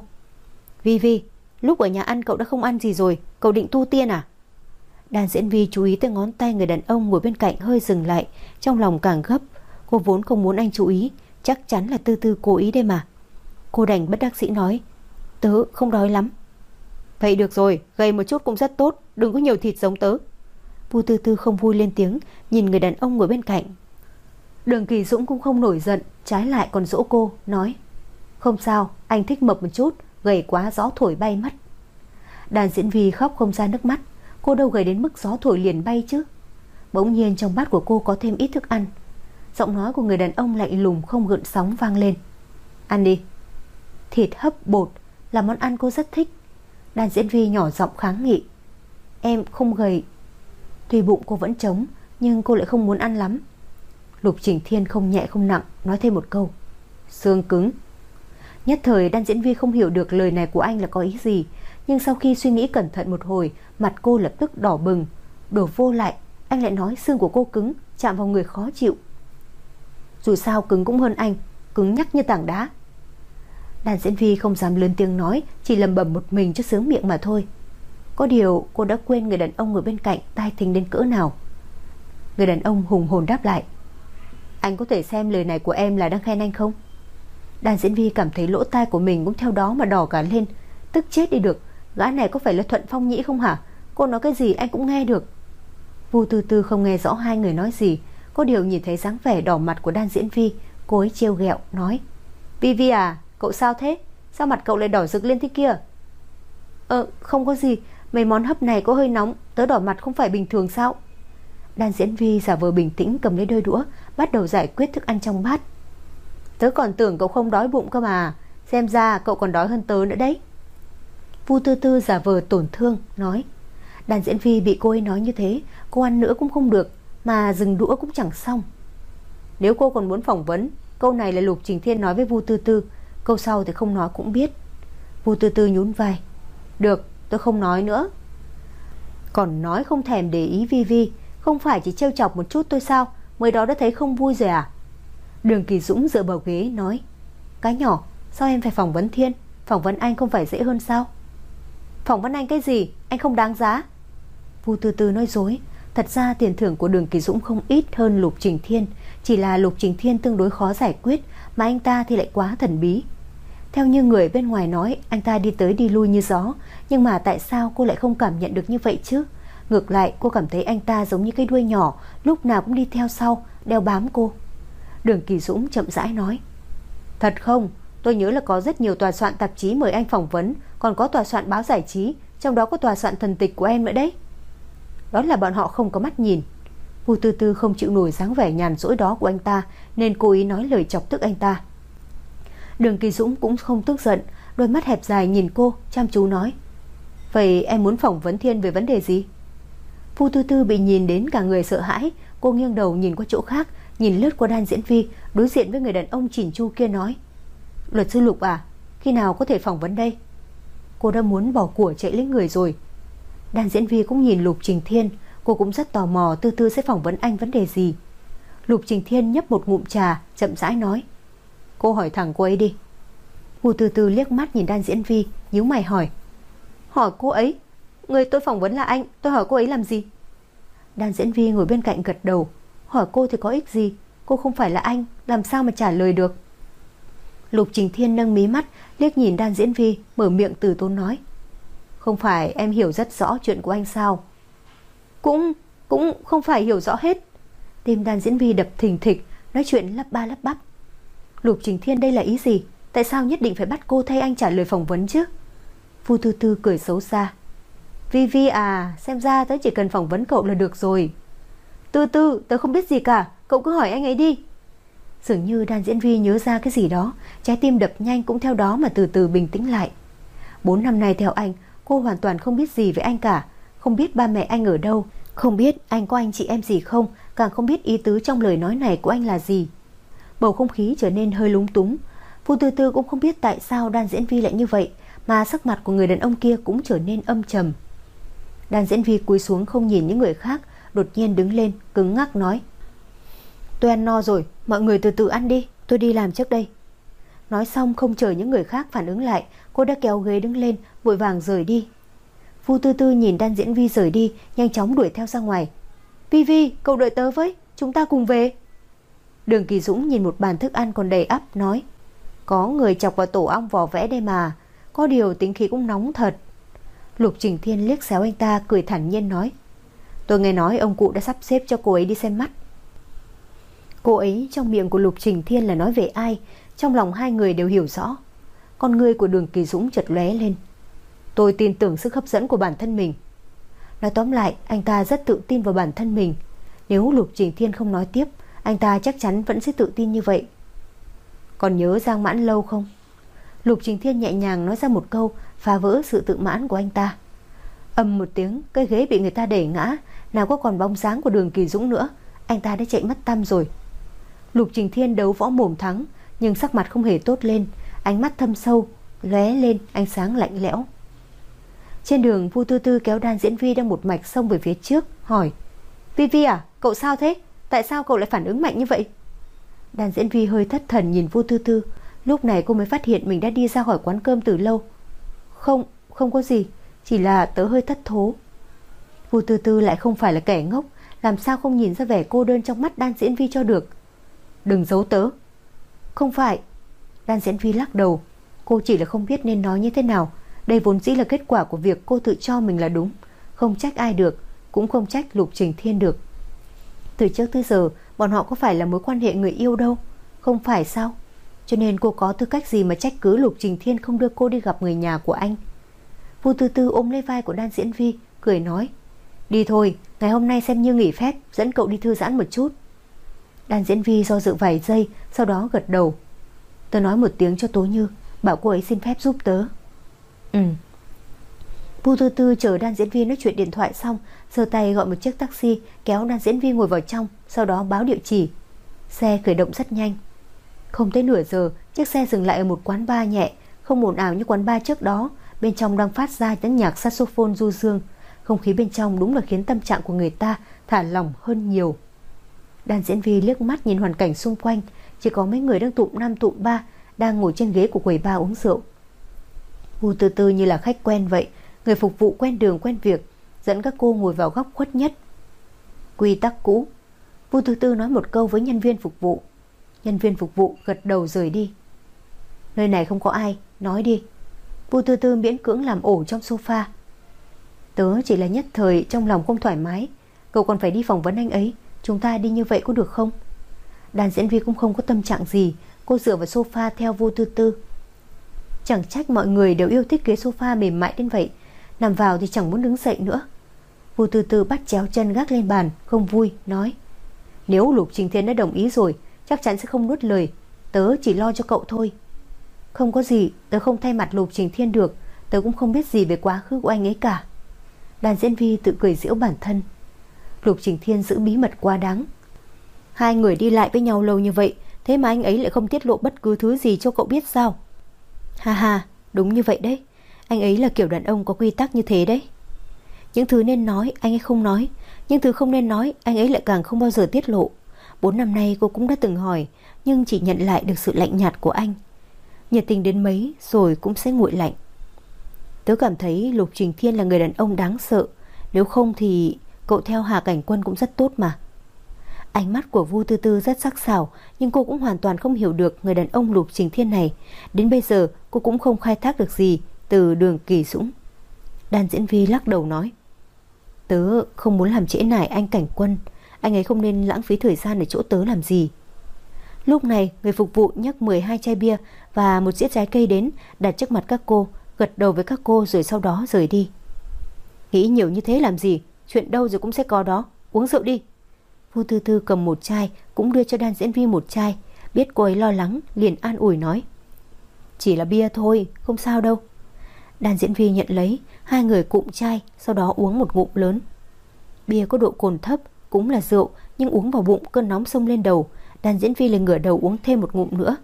Vi Vi, lúc ở nhà ăn cậu đã không ăn gì rồi, cậu định tu tiên à? Đan Diễn Vi chú ý tới ngón tay người đàn ông ngồi bên cạnh hơi dừng lại, trong lòng càng gấp. Cô vốn không muốn anh chú ý, chắc chắn là Tư Tư cố ý đây mà. Cô đành bất đắc dĩ nói, tớ không đói lắm. Vậy được rồi, gầy một chút cũng rất tốt, đừng có nhiều thịt giống tớ. Vu Tư Tư không vui lên tiếng, nhìn người đàn ông ngồi bên cạnh. Đường Kỳ Dũng cũng không nổi giận, trái lại còn dỗ cô, nói, không sao, anh thích mập một chút, gầy quá gió thổi bay mất. Đan Diễn Vi khóc không ra nước mắt. Cô đâu gầy đến mức gió thổi liền bay chứ. Bỗng nhiên trong bát của cô có thêm ít thức ăn. Giọng nói của người đàn ông lạnh lùng không gợn sóng vang lên. Ăn đi. Thịt hấp bột là món ăn cô rất thích. Đan Diễn Vi nhỏ giọng kháng nghị. Em không gầy. Tuy bụng cô vẫn trống, nhưng cô lại không muốn ăn lắm. Lục Trình Thiên không nhẹ không nặng nói thêm một câu. Xương cứng. Nhất thời Đan Diễn Vi không hiểu được lời này của anh là có ý gì. Nhưng sau khi suy nghĩ cẩn thận một hồi, mặt cô lập tức đỏ bừng. Đổ vô lại, anh lại nói xương của cô cứng, chạm vào người khó chịu. Dù sao cứng cũng hơn anh, cứng nhắc như tảng đá. Đan Diễn Vi không dám lớn tiếng nói, chỉ lầm bầm một mình cho sướng miệng mà thôi. Có điều cô đã quên người đàn ông ở bên cạnh tai thính đến cỡ nào. Người đàn ông hùng hồn đáp lại. Anh có thể xem lời này của em là đang khen anh không? Đan Diễn Vi cảm thấy lỗ tai của mình cũng theo đó mà đỏ cả lên. Tức chết đi được. Gã này có phải là Thuận Phong Nhĩ không hả? Cô nói cái gì anh cũng nghe được. Vu Tư Tư không nghe rõ hai người nói gì. Có điều nhìn thấy dáng vẻ đỏ mặt của Đan Diễn Vi, cô ấy trêu ghẹo nói. Vi Vi à, cậu sao thế? Sao mặt cậu lại đỏ rực lên thế kia? Ờ không có gì, mấy món hấp này có hơi nóng, tớ đỏ mặt không phải bình thường sao? Đan Diễn Vi giả vờ bình tĩnh cầm lấy đôi đũa, bắt đầu giải quyết thức ăn trong bát. Tớ còn tưởng cậu không đói bụng cơ mà, xem ra cậu còn đói hơn tớ nữa đấy. Vu Tư Tư giả vờ tổn thương nói. Đan Diễn Vi bị cô ấy nói như thế, cô ăn nữa cũng không được, mà dừng đũa cũng chẳng xong. Nếu cô còn muốn phỏng vấn, câu này là Lục Trình Thiên nói với Vu Tư Tư, câu sau thì không nói cũng biết. Vu Tư Tư nhún vai. Được, tôi không nói nữa. Còn nói không thèm để ý Vi Vi, không phải chỉ trêu chọc một chút thôi sao, mới đó đã thấy không vui rồi à? Đường Kỳ Dũng dựa vào ghế nói. Cái nhỏ, sao em phải phỏng vấn Thiên? Phỏng vấn anh không phải dễ hơn sao? Phỏng vấn anh cái gì? Anh không đáng giá. Vu Tư Tư nói dối. Thật ra tiền thưởng của Đường Kỳ Dũng không ít hơn Lục Trình Thiên, chỉ là Lục Trình Thiên tương đối khó giải quyết, mà anh ta thì lại quá thần bí. Theo như người bên ngoài nói, anh ta đi tới đi lui như gió, nhưng mà tại sao cô lại không cảm nhận được như vậy chứ? Ngược lại, cô cảm thấy anh ta giống như cái đuôi nhỏ, lúc nào cũng đi theo sau, đeo bám cô. Đường Kỳ Dũng chậm rãi nói: Thật không? Tôi nhớ là có rất nhiều tòa soạn tạp chí mời anh phỏng vấn, còn có tòa soạn báo giải trí, trong đó có tòa soạn thần tịch của em nữa đấy. Đó là bọn họ không có mắt nhìn. Vu Tư Tư không chịu nổi dáng vẻ nhàn rỗi đó của anh ta, nên cố ý nói lời chọc tức anh ta. Đường Kỳ Dũng cũng không tức giận, đôi mắt hẹp dài nhìn cô, chăm chú nói: Vậy em muốn phỏng vấn Thiên về vấn đề gì? Vu Tư Tư bị nhìn đến cả người sợ hãi. Cô nghiêng đầu nhìn qua chỗ khác, nhìn lướt qua Đan Diễn Vi, đối diện với người đàn ông chỉn chu kia nói: Luật sư Lục à, khi nào có thể phỏng vấn đây? Cô đã muốn bỏ của chạy lấy người rồi. Đan Diễn Vi cũng nhìn Lục Trình Thiên. Cô cũng rất tò mò Tư Tư sẽ phỏng vấn anh vấn đề gì. Lục Trình Thiên nhấp một ngụm trà, chậm rãi nói: Cô hỏi thẳng cô ấy đi. Vu Tư Tư liếc mắt nhìn Đan Diễn Vi, nhíu mày hỏi: Hỏi cô ấy? Người tôi phỏng vấn là anh, tôi hỏi cô ấy làm gì? Đan Diễn Vi ngồi bên cạnh gật đầu: Hỏi cô thì có ích gì? Cô không phải là anh, làm sao mà trả lời được? Lục Trình Thiên nâng mí mắt, liếc nhìn Đan Diễn Vi, mở miệng từ tốn nói: Không phải em hiểu rất rõ chuyện của anh sao? Cũng, cũng không phải hiểu rõ hết. Tim Đan Diễn Vi đập thình thịch, nói chuyện lắp ba lắp bắp. Lục Trình Thiên đây là ý gì? Tại sao nhất định phải bắt cô thay anh trả lời phỏng vấn chứ? Vu Tư Tư cười xấu xa: Vi Vi à, xem ra tớ chỉ cần phỏng vấn cậu là được rồi. Tư Tư, tớ không biết gì cả, cậu cứ hỏi anh ấy đi. Dường như Đan Diễn Vi nhớ ra cái gì đó, trái tim đập nhanh cũng theo đó mà từ từ bình tĩnh lại. Bốn năm nay theo anh, cô hoàn toàn không biết gì về anh cả. Không biết ba mẹ anh ở đâu, không biết anh có anh chị em gì không, càng không biết ý tứ trong lời nói này của anh là gì. Bầu không khí trở nên hơi lúng túng. Vu Tư Tư cũng không biết tại sao Đan Diễn Vi lại như vậy, mà sắc mặt của người đàn ông kia cũng trở nên âm trầm. Đan Diễn Vi cúi xuống không nhìn những người khác, đột nhiên đứng lên cứng ngắc nói: Tôi ăn no rồi, mọi người từ từ ăn đi, tôi đi làm trước đây. Nói xong không chờ những người khác phản ứng lại, cô đã kéo ghế đứng lên, vội vàng rời đi. Vu Tư Tư nhìn Đan Diễn Vi rời đi, nhanh chóng đuổi theo ra ngoài. Vi Vi, cậu đợi tớ với, chúng ta cùng về. Đường Kỳ Dũng nhìn một bàn thức ăn còn đầy ắp, nói: Có người chọc vào tổ ong vò vẽ đây mà, có điều tính khí cũng nóng thật. Lục Trình Thiên liếc xéo anh ta, cười thản nhiên nói: Tôi nghe nói ông cụ đã sắp xếp cho cô ấy đi xem mắt. Cô ấy trong miệng của Lục Trình Thiên là nói về ai, trong lòng hai người đều hiểu rõ. Con ngươi của Đường Kỳ Dũng chợt lóe lên. Tôi tin tưởng sức hấp dẫn của bản thân mình. Nói tóm lại, anh ta rất tự tin vào bản thân mình. Nếu Lục Trình Thiên không nói tiếp, anh ta chắc chắn vẫn sẽ tự tin như vậy. Còn nhớ Giang Mãn Lâu không? Lục Trình Thiên nhẹ nhàng nói ra một câu, phá vỡ sự tự mãn của anh ta. Ầm một tiếng, cái ghế bị người ta đẩy ngã, nào có còn bóng dáng của Đường Kỳ Dũng nữa. Anh ta đã chạy mất tăm rồi. Lục Trình Thiên đấu võ mồm thắng, nhưng sắc mặt không hề tốt lên, ánh mắt thâm sâu lóe lên ánh sáng lạnh lẽo. Trên đường, Vu Tư Tư kéo Đan Diễn Vi đang một mạch xông về phía trước, hỏi: Vi Vi à, cậu sao thế? Tại sao cậu lại phản ứng mạnh như vậy? Đan Diễn Vi hơi thất thần nhìn Vu Tư Tư. Lúc này cô mới phát hiện mình đã đi ra khỏi quán cơm từ lâu. Không, không có gì, chỉ là tớ hơi thất thố. Vu Tư Tư lại không phải là kẻ ngốc, làm sao không nhìn ra vẻ cô đơn trong mắt Đan Diễn Vi cho được. Đừng giấu tớ. Không phải. Đan Diễn Vi lắc đầu. Cô chỉ là không biết nên nói như thế nào. Đây vốn dĩ là kết quả của việc cô tự cho mình là đúng. Không trách ai được, cũng không trách Lục Trình Thiên được. Từ trước tới giờ bọn họ có phải là mối quan hệ người yêu đâu. Không phải sao? Cho nên cô có tư cách gì mà trách cứ Lục Trình Thiên không đưa cô đi gặp người nhà của anh? Vu Tư Tư ôm lấy vai của Đan Diễn Vi, cười nói: Đi thôi, ngày hôm nay xem như nghỉ phép, dẫn cậu đi thư giãn một chút. Đan Diễn Vi do dự vài giây, sau đó gật đầu. Tớ nói một tiếng cho Tố Như, bảo cô ấy xin phép giúp tớ. Ừ. Vu Tư Tư chờ Đan Diễn Vi nói chuyện điện thoại xong, giơ tay gọi một chiếc taxi, kéo Đan Diễn Vi ngồi vào trong, sau đó báo địa chỉ. Xe khởi động rất nhanh. Không tới nửa giờ, chiếc xe dừng lại ở một quán bar nhẹ, không ồn ào như quán bar trước đó. Bên trong đang phát ra tiếng nhạc saxophone du dương. Không khí bên trong đúng là khiến tâm trạng của người ta thả lỏng hơn nhiều. Đan Diễn Vi liếc mắt nhìn hoàn cảnh xung quanh, chỉ có mấy người đang tụm năm tụm ba, đang ngồi trên ghế của quầy bar uống rượu. Vu Tư Tư như là khách quen vậy, người phục vụ quen đường quen việc, dẫn các cô ngồi vào góc khuất nhất. Quy tắc cũ. Vu Tư Tư nói một câu với nhân viên phục vụ. Nhân viên phục vụ gật đầu rời đi. Nơi này không có ai, nói đi. Vu Tư Tư miễn cưỡng làm ổ trong sofa. Tớ chỉ là nhất thời trong lòng không thoải mái. Cậu còn phải đi phỏng vấn anh ấy, chúng ta đi như vậy có được không? Đàn diễn viên cũng không có tâm trạng gì. Cô dựa vào sofa theo Vu Tư Tư. Chẳng trách mọi người đều yêu thích ghế sofa mềm mại đến vậy. Nằm vào thì chẳng muốn đứng dậy nữa. Vu Tư Tư bắt chéo chân gác lên bàn, không vui, nói: Nếu Lục Trình Thiên đã đồng ý rồi, chắc chắn sẽ không nuốt lời. Tớ chỉ lo cho cậu thôi. Không có gì, tớ không thay mặt Lục Trình Thiên được. Tớ cũng không biết gì về quá khứ của anh ấy cả. Đàn diễn viên tự cười giễu bản thân. Lục Trình Thiên giữ bí mật quá đáng. Hai người đi lại với nhau lâu như vậy, thế mà anh ấy lại không tiết lộ bất cứ thứ gì cho cậu biết sao? Ha ha, đúng như vậy đấy. Anh ấy là kiểu đàn ông có quy tắc như thế đấy. Những thứ nên nói anh ấy không nói, những thứ không nên nói anh ấy lại càng không bao giờ tiết lộ. Bốn năm nay cô cũng đã từng hỏi, nhưng chỉ nhận lại được sự lạnh nhạt của anh. Nhiệt tình đến mấy rồi cũng sẽ nguội lạnh. Tớ cảm thấy Lục Trình Thiên là người đàn ông đáng sợ. Nếu không thì cậu theo Hà Cảnh Quân cũng rất tốt mà. Ánh mắt của Vu Tư Tư rất sắc sảo, nhưng cô cũng hoàn toàn không hiểu được người đàn ông Lục Trình Thiên này. Đến bây giờ cô cũng không khai thác được gì từ Đường Kỳ Dũng. Đàn diễn viên lắc đầu nói: Tớ không muốn làm trễ nải anh Cảnh Quân. Anh ấy không nên lãng phí thời gian ở chỗ tớ làm gì. Lúc này người phục vụ nhấc mười hai chai bia và một dĩa trái cây đến, đặt trước mặt các cô, gật đầu với các cô rồi sau đó rời đi. Nghĩ nhiều như thế làm gì? Chuyện đâu rồi cũng sẽ có đó. Uống rượu đi. Vu Tư Tư cầm một chai, cũng đưa cho đàn diễn viên một chai. Biết cô ấy lo lắng, liền an ủi nói: Chỉ là bia thôi, không sao đâu. Đàn diễn viên nhận lấy, hai người cụm chai, sau đó uống một ngụm lớn. Bia có độ cồn thấp, cũng là rượu, nhưng uống vào bụng cơn nóng xông lên đầu. Đàn diễn viên liền ngửa đầu uống thêm một ngụm nữa.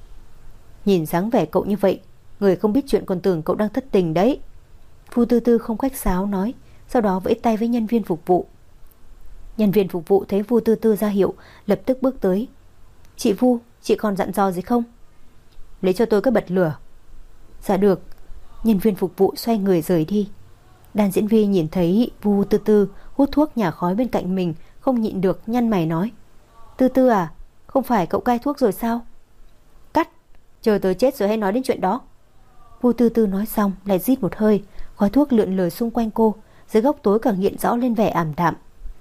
Nhìn dáng vẻ cậu như vậy, người không biết chuyện còn tưởng cậu đang thất tình đấy. Vu Tư Tư không khách sáo nói, sau đó vẫy tay với nhân viên phục vụ. Nhân viên phục vụ thấy Vu Tư Tư ra hiệu, lập tức bước tới. Chị Vu, chị còn dặn dò gì không? Lấy cho tôi cái bật lửa. Dạ được. Nhân viên phục vụ xoay người rời đi. Đàn diễn viên nhìn thấy Vu Tư Tư hút thuốc nhả khói bên cạnh mình, không nhịn được nhăn mày nói: Tư Tư à, không phải cậu cai thuốc rồi sao? Cắt, chờ tới chết rồi hay nói đến chuyện đó. Vu Tư Tư nói xong lại rít một hơi, khói thuốc lượn lờ xung quanh cô, dưới góc tối càng hiện rõ lên vẻ ảm đạm.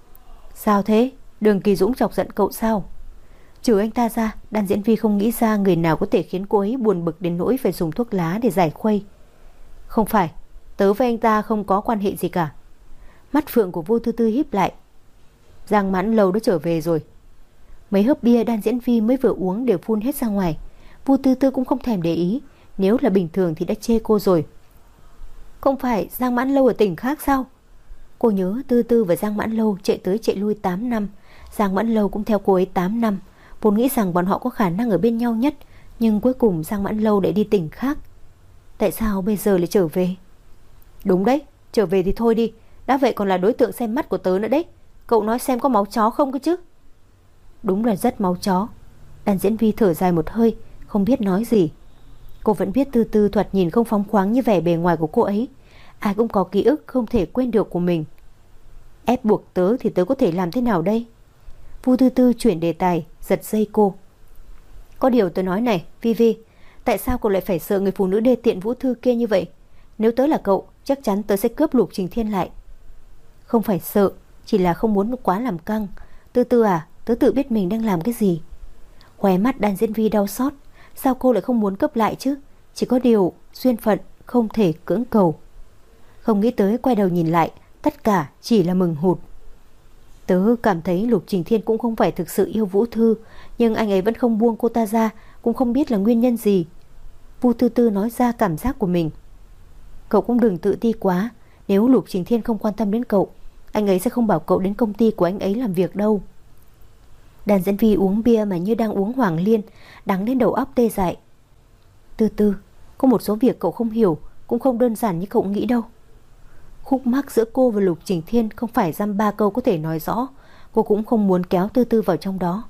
Sao thế? Đường Kỳ Dũng chọc giận cậu sao? Trừ anh ta ra, đàn diễn viên không nghĩ ra người nào có thể khiến cô ấy buồn bực đến nỗi phải dùng thuốc lá để giải khuây. Không phải, tớ với anh ta không có quan hệ gì cả. Mắt phượng của Vu Tư Tư híp lại. Giang Mãn Lâu đã trở về rồi. Mấy hớp bia đàn diễn viên mới vừa uống đều phun hết ra ngoài. Vu Tư Tư cũng không thèm để ý, nếu là bình thường thì đã chê cô rồi. Không phải Giang Mãn Lâu ở tỉnh khác sao? Cô nhớ Tư Tư và Giang Mãn Lâu chạy tới chạy lui tám năm. Giang Mãn Lâu cũng theo cô ấy tám năm. Vốn nghĩ rằng bọn họ có khả năng ở bên nhau nhất, nhưng cuối cùng Giang Mãn Lâu lại đi tỉnh khác. Tại sao bây giờ lại trở về? Đúng đấy, trở về thì thôi đi. Đã vậy còn là đối tượng xem mắt của tớ nữa đấy. Cậu nói xem có máu chó không cơ chứ? Đúng là rất máu chó. Đàn diễn viên thở dài một hơi, không biết nói gì. Cô vẫn biết Tư Tư thoạt nhìn không phóng khoáng như vẻ bề ngoài của cô ấy. Ai cũng có ký ức không thể quên được của mình. Ép buộc tớ thì tớ có thể làm thế nào đây? Vu Tư Tư chuyển đề tài, giật dây cô. Có điều tớ nói này, Vi Vi, tại sao cậu lại phải sợ người phụ nữ đê tiện Vũ Thư kia như vậy? Nếu tớ là cậu, chắc chắn tớ sẽ cướp Lục Trình Thiên lại. Không phải sợ, chỉ là không muốn quá làm căng. Tư Tư à, tớ tự biết mình đang làm cái gì. Khóe mắt đàn diễn viên đau xót. Sao cô lại không muốn cướp lại chứ? Chỉ có điều duyên phận không thể cưỡng cầu. Không nghĩ tới quay đầu nhìn lại, tất cả chỉ là mừng hụt. Tớ cảm thấy Lục Trình Thiên cũng không phải thực sự yêu Vũ Thư, nhưng anh ấy vẫn không buông cô ta ra, cũng không biết là nguyên nhân gì. Vu Tư Tư nói ra cảm giác của mình. Cậu cũng đừng tự ti quá. Nếu Lục Trình Thiên không quan tâm đến cậu, anh ấy sẽ không bảo cậu đến công ty của anh ấy làm việc đâu. Đàn diễn viên uống bia mà như đang uống Hoàng Liên, đắng đến đầu óc tê dại. Tư Tư, có một số việc cậu không hiểu, cũng không đơn giản như cậu nghĩ đâu. Khúc mắc giữa cô và Lục Trình Thiên không phải dăm ba câu có thể nói rõ. Cô cũng không muốn kéo Tư Tư vào trong đó.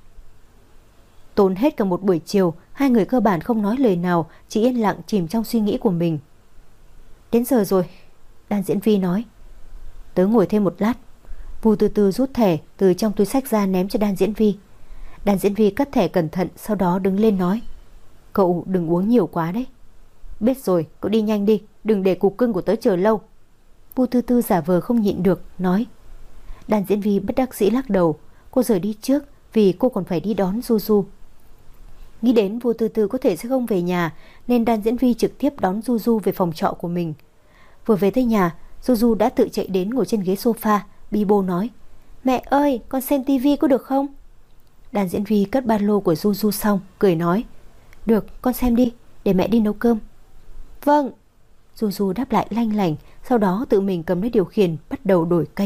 Tốn hết cả một buổi chiều, hai người cơ bản không nói lời nào, chỉ yên lặng chìm trong suy nghĩ của mình. Đến giờ rồi, đàn diễn viên nói. Tớ ngồi thêm một lát. Vu Tư Tư rút thẻ từ trong túi xách ra ném cho Đan Diễn Vi. Đan Diễn Vi cất thẻ cẩn thận, sau đó đứng lên nói: Cậu đừng uống nhiều quá đấy. Biết rồi, cậu đi nhanh đi, đừng để cục cưng của tớ chờ lâu. Vu Tư Tư giả vờ không nhịn được nói. Đan Diễn Vi bất đắc dĩ lắc đầu. Cô rời đi trước vì cô còn phải đi đón Du Du. Nghĩ đến Vu Tư Tư có thể sẽ không về nhà, nên Đan Diễn Vi trực tiếp đón Du Du về phòng trọ của mình. Vừa về tới nhà, Du Du đã tự chạy đến ngồi trên ghế sofa, bi bô nói: Mẹ ơi, con xem tivi có được không? Đan Diễn Vi cất ba lô của Du Du xong, cười nói: Được, con xem đi, để mẹ đi nấu cơm. Vâng. Du Du đáp lại lanh lảnh, sau đó tự mình cầm lấy điều khiển, bắt đầu đổi kênh.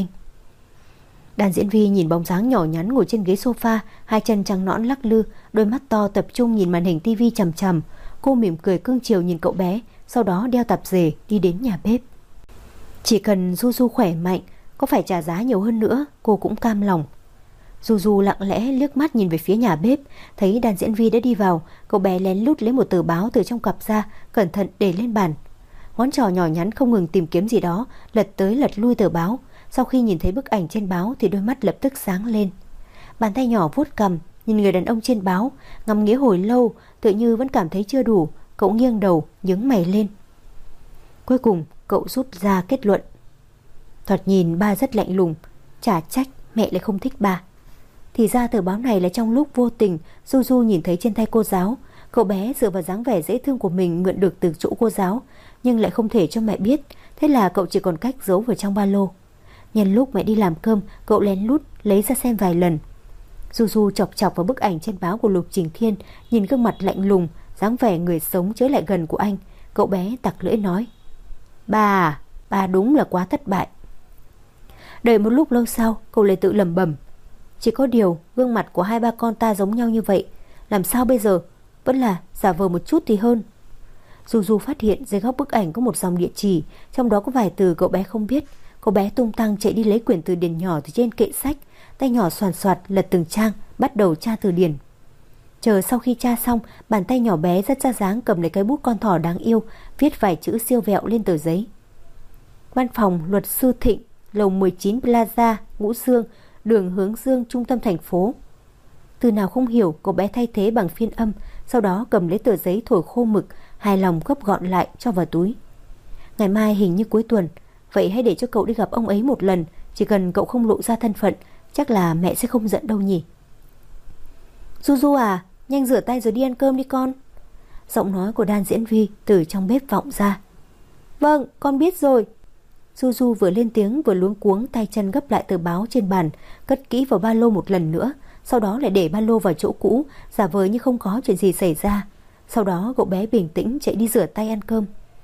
Đan Diễn Vi nhìn bóng dáng nhỏ nhắn ngồi trên ghế sofa, hai chân trắng nõn lắc lư, đôi mắt to tập trung nhìn màn hình tivi chằm chằm. Cô mỉm cười cưng chiều nhìn cậu bé, sau đó đeo tạp dề đi đến nhà bếp. Chỉ cần Du Du khỏe mạnh, có phải trả giá nhiều hơn nữa cô cũng cam lòng. Du Du lặng lẽ liếc mắt nhìn về phía nhà bếp, thấy Đan Diễn Vi đã đi vào. Cậu bé lén lút lấy một tờ báo từ trong cặp ra, cẩn thận để lên bàn. Ngón trỏ nhỏ nhắn không ngừng tìm kiếm gì đó, lật tới lật lui tờ báo. Sau khi nhìn thấy bức ảnh trên báo thì đôi mắt lập tức sáng lên. Bàn tay nhỏ vuốt cằm, nhìn người đàn ông trên báo, ngắm nghía hồi lâu, tự như vẫn cảm thấy chưa đủ. Cậu nghiêng đầu, nhướng mày lên. Cuối cùng cậu rút ra kết luận: thoạt nhìn ba rất lạnh lùng, chả trách mẹ lại không thích ba. Thì ra tờ báo này là trong lúc vô tình Du Du nhìn thấy trên tay cô giáo. Cậu bé dựa vào dáng vẻ dễ thương của mình mượn được từ chỗ cô giáo, nhưng lại không thể cho mẹ biết. Thế là cậu chỉ còn cách giấu vào trong ba lô. Nhân lúc mẹ đi làm cơm, cậu lén lút lấy ra xem vài lần. Du Du chọc chọc vào bức ảnh trên báo của Lục Trình Thiên, nhìn gương mặt lạnh lùng, dáng vẻ người sống chới lại gần của anh. Cậu bé tặc lưỡi nói: Bà, bà đúng là quá thất bại. Đợi một lúc lâu sau, cậu lại tự lẩm bẩm: Chỉ có điều gương mặt của hai ba con ta giống nhau như vậy, làm sao bây giờ? Vẫn là giả vờ một chút thì hơn. Du Du phát hiện dưới góc bức ảnh có một dòng địa chỉ, trong đó có vài từ cậu bé không biết. Cậu bé tung tăng chạy đi lấy quyển từ điển nhỏ từ trên kệ sách, tay nhỏ soàn soạt lật từng trang, bắt đầu tra từ điển. Chờ sau khi tra xong, bàn tay nhỏ bé rất ra dáng cầm lấy cái bút con thỏ đáng yêu, viết vài chữ siêu vẹo lên tờ giấy: Văn phòng luật sư Thịnh, lầu mười chín Plaza, Ngũ Dương, đường Hướng Dương, trung tâm thành phố. Từ nào không hiểu, cậu bé thay thế bằng phiên âm, sau đó cầm lấy tờ giấy thổi khô mực, hài lòng gấp gọn lại cho vào túi. Ngày mai hình như cuối tuần, vậy hãy để cho cậu đi gặp ông ấy một lần. Chỉ cần cậu không lộ ra thân phận, chắc là mẹ sẽ không giận đâu nhỉ. Du Du à, nhanh rửa tay rồi đi ăn cơm đi con. Giọng nói của Đan Diễn Vi từ trong bếp vọng ra. Vâng, con biết rồi. Du Du vừa lên tiếng vừa luống cuống tay chân gấp lại tờ báo trên bàn, cất kỹ vào ba lô một lần nữa, sau đó lại để ba lô vào chỗ cũ, giả vờ như không có chuyện gì xảy ra. Sau đó cậu bé bình tĩnh chạy đi rửa tay ăn cơm.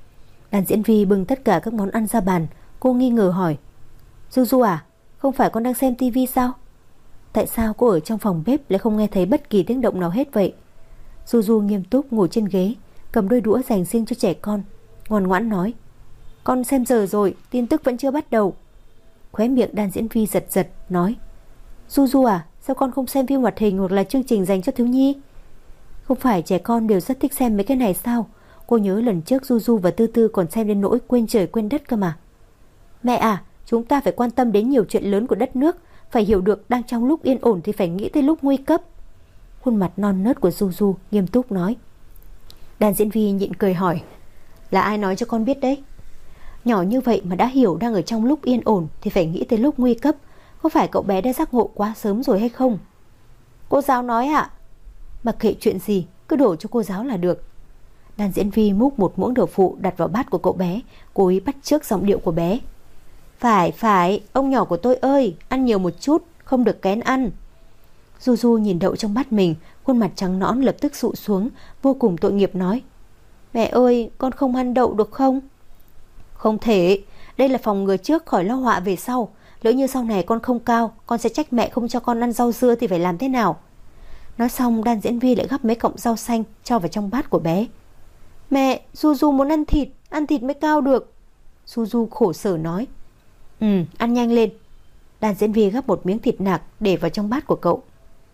Đan Diễn Vi bưng tất cả các món ăn ra bàn. Cô nghi ngờ hỏi: Du Du à, không phải con đang xem tivi sao? Tại sao cô ở trong phòng bếp lại không nghe thấy bất kỳ tiếng động nào hết vậy? Du Du nghiêm túc ngồi trên ghế, cầm đôi đũa dành riêng cho trẻ con, ngoan ngoãn nói: Con xem giờ rồi, tin tức vẫn chưa bắt đầu. Khóe miệng Đan Diễn Vi giật giật nói: Du Du à, sao con không xem phim hoạt hình hoặc là chương trình dành cho thiếu nhi? Không phải trẻ con đều rất thích xem mấy cái này sao? Cô nhớ lần trước Du Du và Tư Tư còn xem đến nỗi quên trời quên đất cơ mà. Mẹ à, chúng ta phải quan tâm đến nhiều chuyện lớn của đất nước, phải hiểu được đang trong lúc yên ổn thì phải nghĩ tới lúc nguy cấp. Khuôn mặt non nớt của Du Du nghiêm túc nói. Đan Diễn Vi nhịn cười hỏi: Là ai nói cho con biết đấy? Nhỏ như vậy mà đã hiểu đang ở trong lúc yên ổn thì phải nghĩ tới lúc nguy cấp. Có phải cậu bé đã giác ngộ quá sớm rồi hay không? Cô giáo nói ạ. Mặc kệ chuyện gì, cứ đổ cho cô giáo là được. Đan Diễn Vi múc một muỗng đậu phụ đặt vào bát của cậu bé, cố ý bắt chước giọng điệu của bé. Phải phải, ông nhỏ của tôi ơi, ăn nhiều một chút, không được kén ăn. Du Du nhìn đậu trong bát mình, khuôn mặt trắng nõn lập tức sụ xuống, vô cùng tội nghiệp nói: Mẹ ơi, con không ăn đậu được không? Không thể, đây là phòng ngừa trước khỏi lo họa về sau. Lỡ như sau này con không cao, con sẽ trách mẹ không cho con ăn rau dưa thì phải làm thế nào? Nói xong, Đan Diễn Vi lại gắp mấy cọng rau xanh cho vào trong bát của bé. Mẹ, Du Du muốn ăn thịt, ăn thịt mới cao được. Du Du khổ sở nói. Ừ, ăn nhanh lên. Đan Diễn Vi gắp một miếng thịt nạc để vào trong bát của cậu.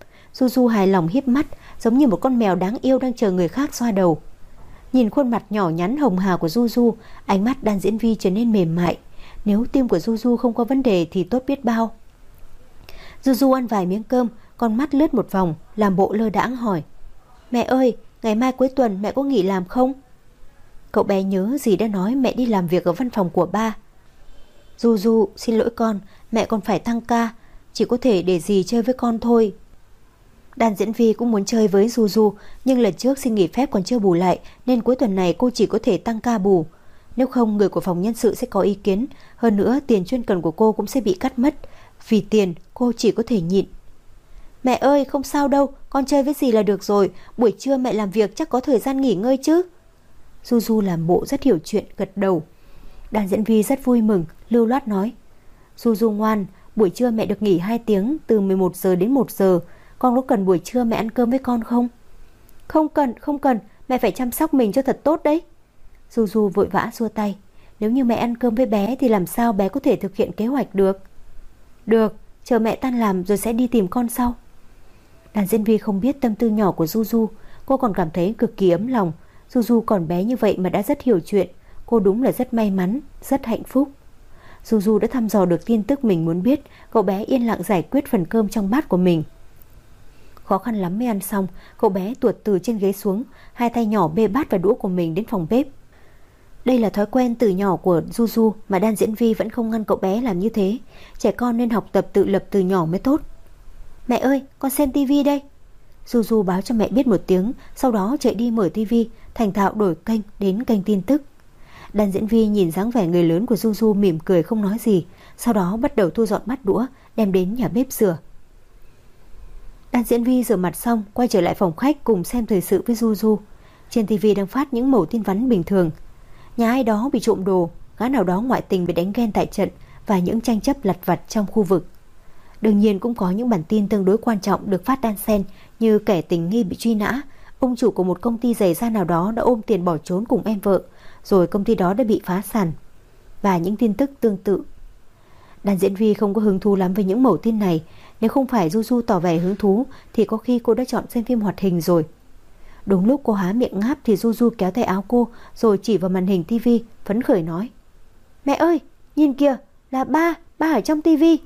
Du Du hài lòng híp mắt, giống như một con mèo đáng yêu đang chờ người khác xoa đầu. Nhìn khuôn mặt nhỏ nhắn hồng hào của Du Du, ánh mắt Đan Diễn Vi trở nên mềm mại. Nếu tim của Du Du không có vấn đề thì tốt biết bao. Du Du ăn vài miếng cơm, con mắt lướt một vòng, làm bộ lơ đãng hỏi: Mẹ ơi, ngày mai cuối tuần mẹ có nghỉ làm không? Cậu bé nhớ dì đã nói mẹ đi làm việc ở văn phòng của ba. Du Du, xin lỗi con, mẹ còn phải tăng ca, chỉ có thể để dì chơi với con thôi. Đan Diễn Vi cũng muốn chơi với Du Du, nhưng lần trước xin nghỉ phép còn chưa bù lại, nên cuối tuần này cô chỉ có thể tăng ca bù. Nếu không, người của phòng nhân sự sẽ có ý kiến. Hơn nữa, tiền chuyên cần của cô cũng sẽ bị cắt mất. Vì tiền, cô chỉ có thể nhịn. Mẹ ơi, không sao đâu, con chơi với dì là được rồi. Buổi trưa mẹ làm việc chắc có thời gian nghỉ ngơi chứ. Du Du làm bộ rất hiểu chuyện, gật đầu. Đan Diễn Vi rất vui mừng, lưu loát nói: Du Du ngoan, buổi trưa mẹ được nghỉ hai tiếng, từ mười một giờ đến một giờ. Con có cần buổi trưa mẹ ăn cơm với con không? Không cần, không cần, mẹ phải chăm sóc mình cho thật tốt đấy. Du Du vội vã xua tay. Nếu như mẹ ăn cơm với bé thì làm sao bé có thể thực hiện kế hoạch được? Được, chờ mẹ tan làm rồi sẽ đi tìm con sau. Đàn Diễn Vi không biết tâm tư nhỏ của Du Du. Cô còn cảm thấy cực kỳ ấm lòng. Du Du còn bé như vậy mà đã rất hiểu chuyện. Cô đúng là rất may mắn, rất hạnh phúc. Du Du đã thăm dò được tin tức mình muốn biết. Cậu bé yên lặng giải quyết phần cơm trong bát của mình. Khó khăn lắm mới ăn xong, cậu bé tuột từ trên ghế xuống, hai tay nhỏ bê bát và đũa của mình đến phòng bếp. Đây là thói quen từ nhỏ của Du Du mà Đan Diễn Vi vẫn không ngăn cậu bé làm như thế. Trẻ con nên học tập tự lập từ nhỏ mới tốt. Mẹ ơi, con xem tivi đây. Du Du báo cho mẹ biết một tiếng, sau đó chạy đi mở tivi, thành thạo đổi kênh đến kênh tin tức. Đan Diễn Vi nhìn dáng vẻ người lớn của Du Du mỉm cười không nói gì, sau đó bắt đầu thu dọn bát đũa, đem đến nhà bếp rửa. Đan Diễn Vi rửa mặt xong, quay trở lại phòng khách cùng xem thời sự với Du Du. Trên tivi đang phát những mẩu tin vắn bình thường. Nhà ai đó bị trộm đồ, gã nào đó ngoại tình bị đánh ghen tại trận, và những tranh chấp lặt vặt trong khu vực. Đương nhiên cũng có những bản tin tương đối quan trọng được phát đan xen, như kẻ tình nghi bị truy nã, ông chủ của một công ty giày da nào đó đã ôm tiền bỏ trốn cùng em vợ, rồi công ty đó đã bị phá sản, và những tin tức tương tự. Đan Diễn Vi không có hứng thú lắm với những mẩu tin này. Nếu không phải Du Du tỏ vẻ hứng thú thì có khi cô đã chọn xem phim hoạt hình rồi. Đúng lúc cô há miệng ngáp thì Du Du kéo tay áo cô, rồi chỉ vào màn hình tivi, phấn khởi nói: Mẹ ơi, nhìn kìa, là ba, ba ở trong tivi.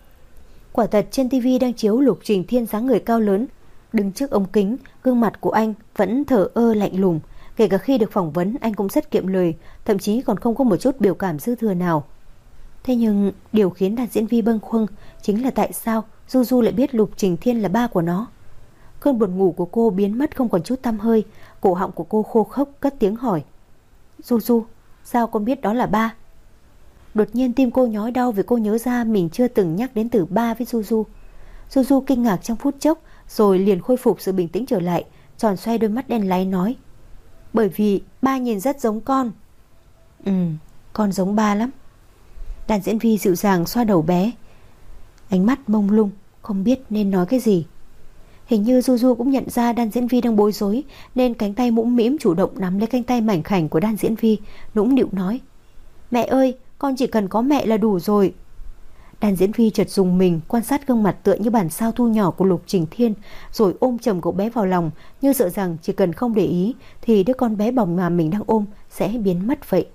Quả thật trên tivi đang chiếu Lục Trình Thiên dáng người cao lớn, đứng trước ống kính, gương mặt của anh vẫn thờ ơ lạnh lùng. Kể cả khi được phỏng vấn, anh cũng rất kiệm lời, thậm chí còn không có một chút biểu cảm dư thừa nào. Thế nhưng điều khiến Đan Diễn Vi bâng khuâng chính là tại sao Du Du lại biết Lục Trình Thiên là ba của nó. Cơn buồn ngủ của cô biến mất không còn chút tăm hơi. Cổ họng của cô khô khốc cất tiếng hỏi: Du Du, sao con biết đó là ba? Đột nhiên tim cô nhói đau vì cô nhớ ra mình chưa từng nhắc đến từ ba với Du Du. Du Du kinh ngạc trong phút chốc, rồi liền khôi phục sự bình tĩnh trở lại, tròn xoay đôi mắt đen láy nói: Bởi vì ba nhìn rất giống con. Ừ, con giống ba lắm. Đan Diễn Vi dịu dàng xoa đầu bé, ánh mắt mông lung, không biết nên nói cái gì. Hình như Du Du cũng nhận ra Đan Diễn Vi đang bối rối, nên cánh tay mũm mĩm chủ động nắm lấy cánh tay mảnh khảnh của Đan Diễn Vi, nũng nịu nói: Mẹ ơi, con chỉ cần có mẹ là đủ rồi. Đan Diễn Vi chợt dùng mình quan sát gương mặt tựa như bản sao thu nhỏ của Lục Trình Thiên, rồi ôm chầm cậu bé vào lòng, như sợ rằng chỉ cần không để ý thì đứa con bé bỏng mà mình đang ôm sẽ biến mất vậy.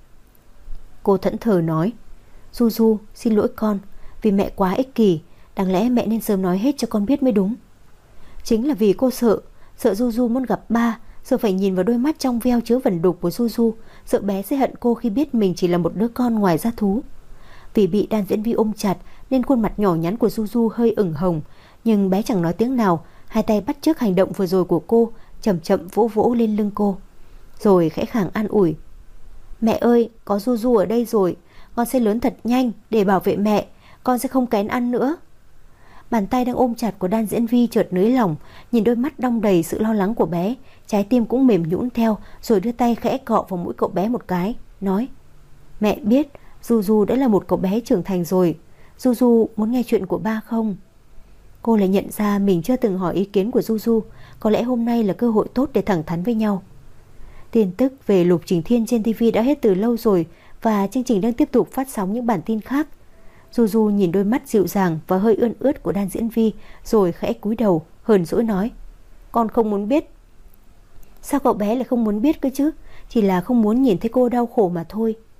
Cô thẫn thờ nói: Du Du, xin lỗi con, vì mẹ quá ích kỷ, đáng lẽ mẹ nên sớm nói hết cho con biết mới đúng. Chính là vì cô sợ, sợ Du Du muốn gặp ba, sợ phải nhìn vào đôi mắt trong veo chứa vẩn đục của Du Du, sợ bé sẽ hận cô khi biết mình chỉ là một đứa con ngoài gia thú. Vì bị Đan Diễn Vi ôm chặt nên khuôn mặt nhỏ nhắn của Du Du hơi ửng hồng, nhưng bé chẳng nói tiếng nào, hai tay bắt chước hành động vừa rồi của cô, chậm chậm vỗ vỗ lên lưng cô, rồi khẽ khàng an ủi: Mẹ ơi, có Du Du ở đây rồi, con sẽ lớn thật nhanh để bảo vệ mẹ, con sẽ không kén ăn nữa. Bàn tay đang ôm chặt của Đan Diễn Vi chợt nới lỏng, nhìn đôi mắt đong đầy sự lo lắng của bé, trái tim cũng mềm nhũn theo, rồi đưa tay khẽ cọ vào mũi cậu bé một cái, nói: Mẹ biết Du Du đã là một cậu bé trưởng thành rồi. Du Du muốn nghe chuyện của ba không? Cô lại nhận ra mình chưa từng hỏi ý kiến của Du Du. Có lẽ hôm nay là cơ hội tốt để thẳng thắn với nhau. Tin tức về Lục Trình Thiên trên tivi đã hết từ lâu rồi, và chương trình đang tiếp tục phát sóng những bản tin khác. Du Du nhìn đôi mắt dịu dàng và hơi ươn ướt của Đan Diễn Vi, rồi khẽ cúi đầu hờn dỗi nói: Con không muốn biết. Sao cậu bé lại không muốn biết cơ chứ? Chỉ là không muốn nhìn thấy cô đau khổ mà thôi.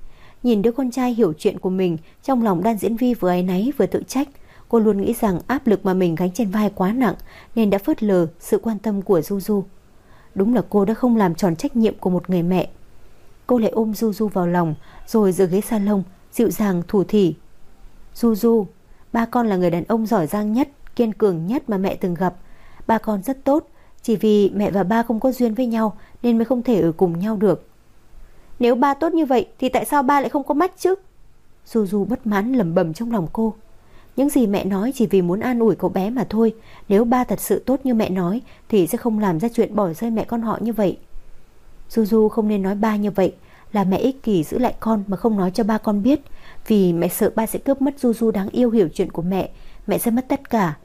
Nhìn đứa con trai hiểu chuyện của mình, trong lòng Đan Diễn Vi vừa áy náy vừa tự trách. Cô luôn nghĩ rằng áp lực mà mình gánh trên vai quá nặng nên đã phớt lờ sự quan tâm của Du Du. Đúng là cô đã không làm tròn trách nhiệm của một người mẹ. Cô lại ôm Du Du vào lòng, rồi dựa ghế salon dịu dàng thủ thỉ: Du Du, ba con là người đàn ông giỏi giang nhất, kiên cường nhất mà mẹ từng gặp. Ba con rất tốt, chỉ vì mẹ và ba không có duyên với nhau nên mới không thể ở cùng nhau được. Nếu ba tốt như vậy thì tại sao ba lại không có mắt chứ? Du Du bất mãn lẩm bẩm trong lòng cô. Những gì mẹ nói chỉ vì muốn an ủi cậu bé mà thôi. Nếu ba thật sự tốt như mẹ nói thì sẽ không làm ra chuyện bỏ rơi mẹ con họ như vậy. Du Du không nên nói ba như vậy. Là mẹ ích kỷ giữ lại con mà không nói cho ba con biết. Vì mẹ sợ ba sẽ cướp mất Du Du đáng yêu hiểu chuyện của mẹ. Mẹ sẽ mất tất cả.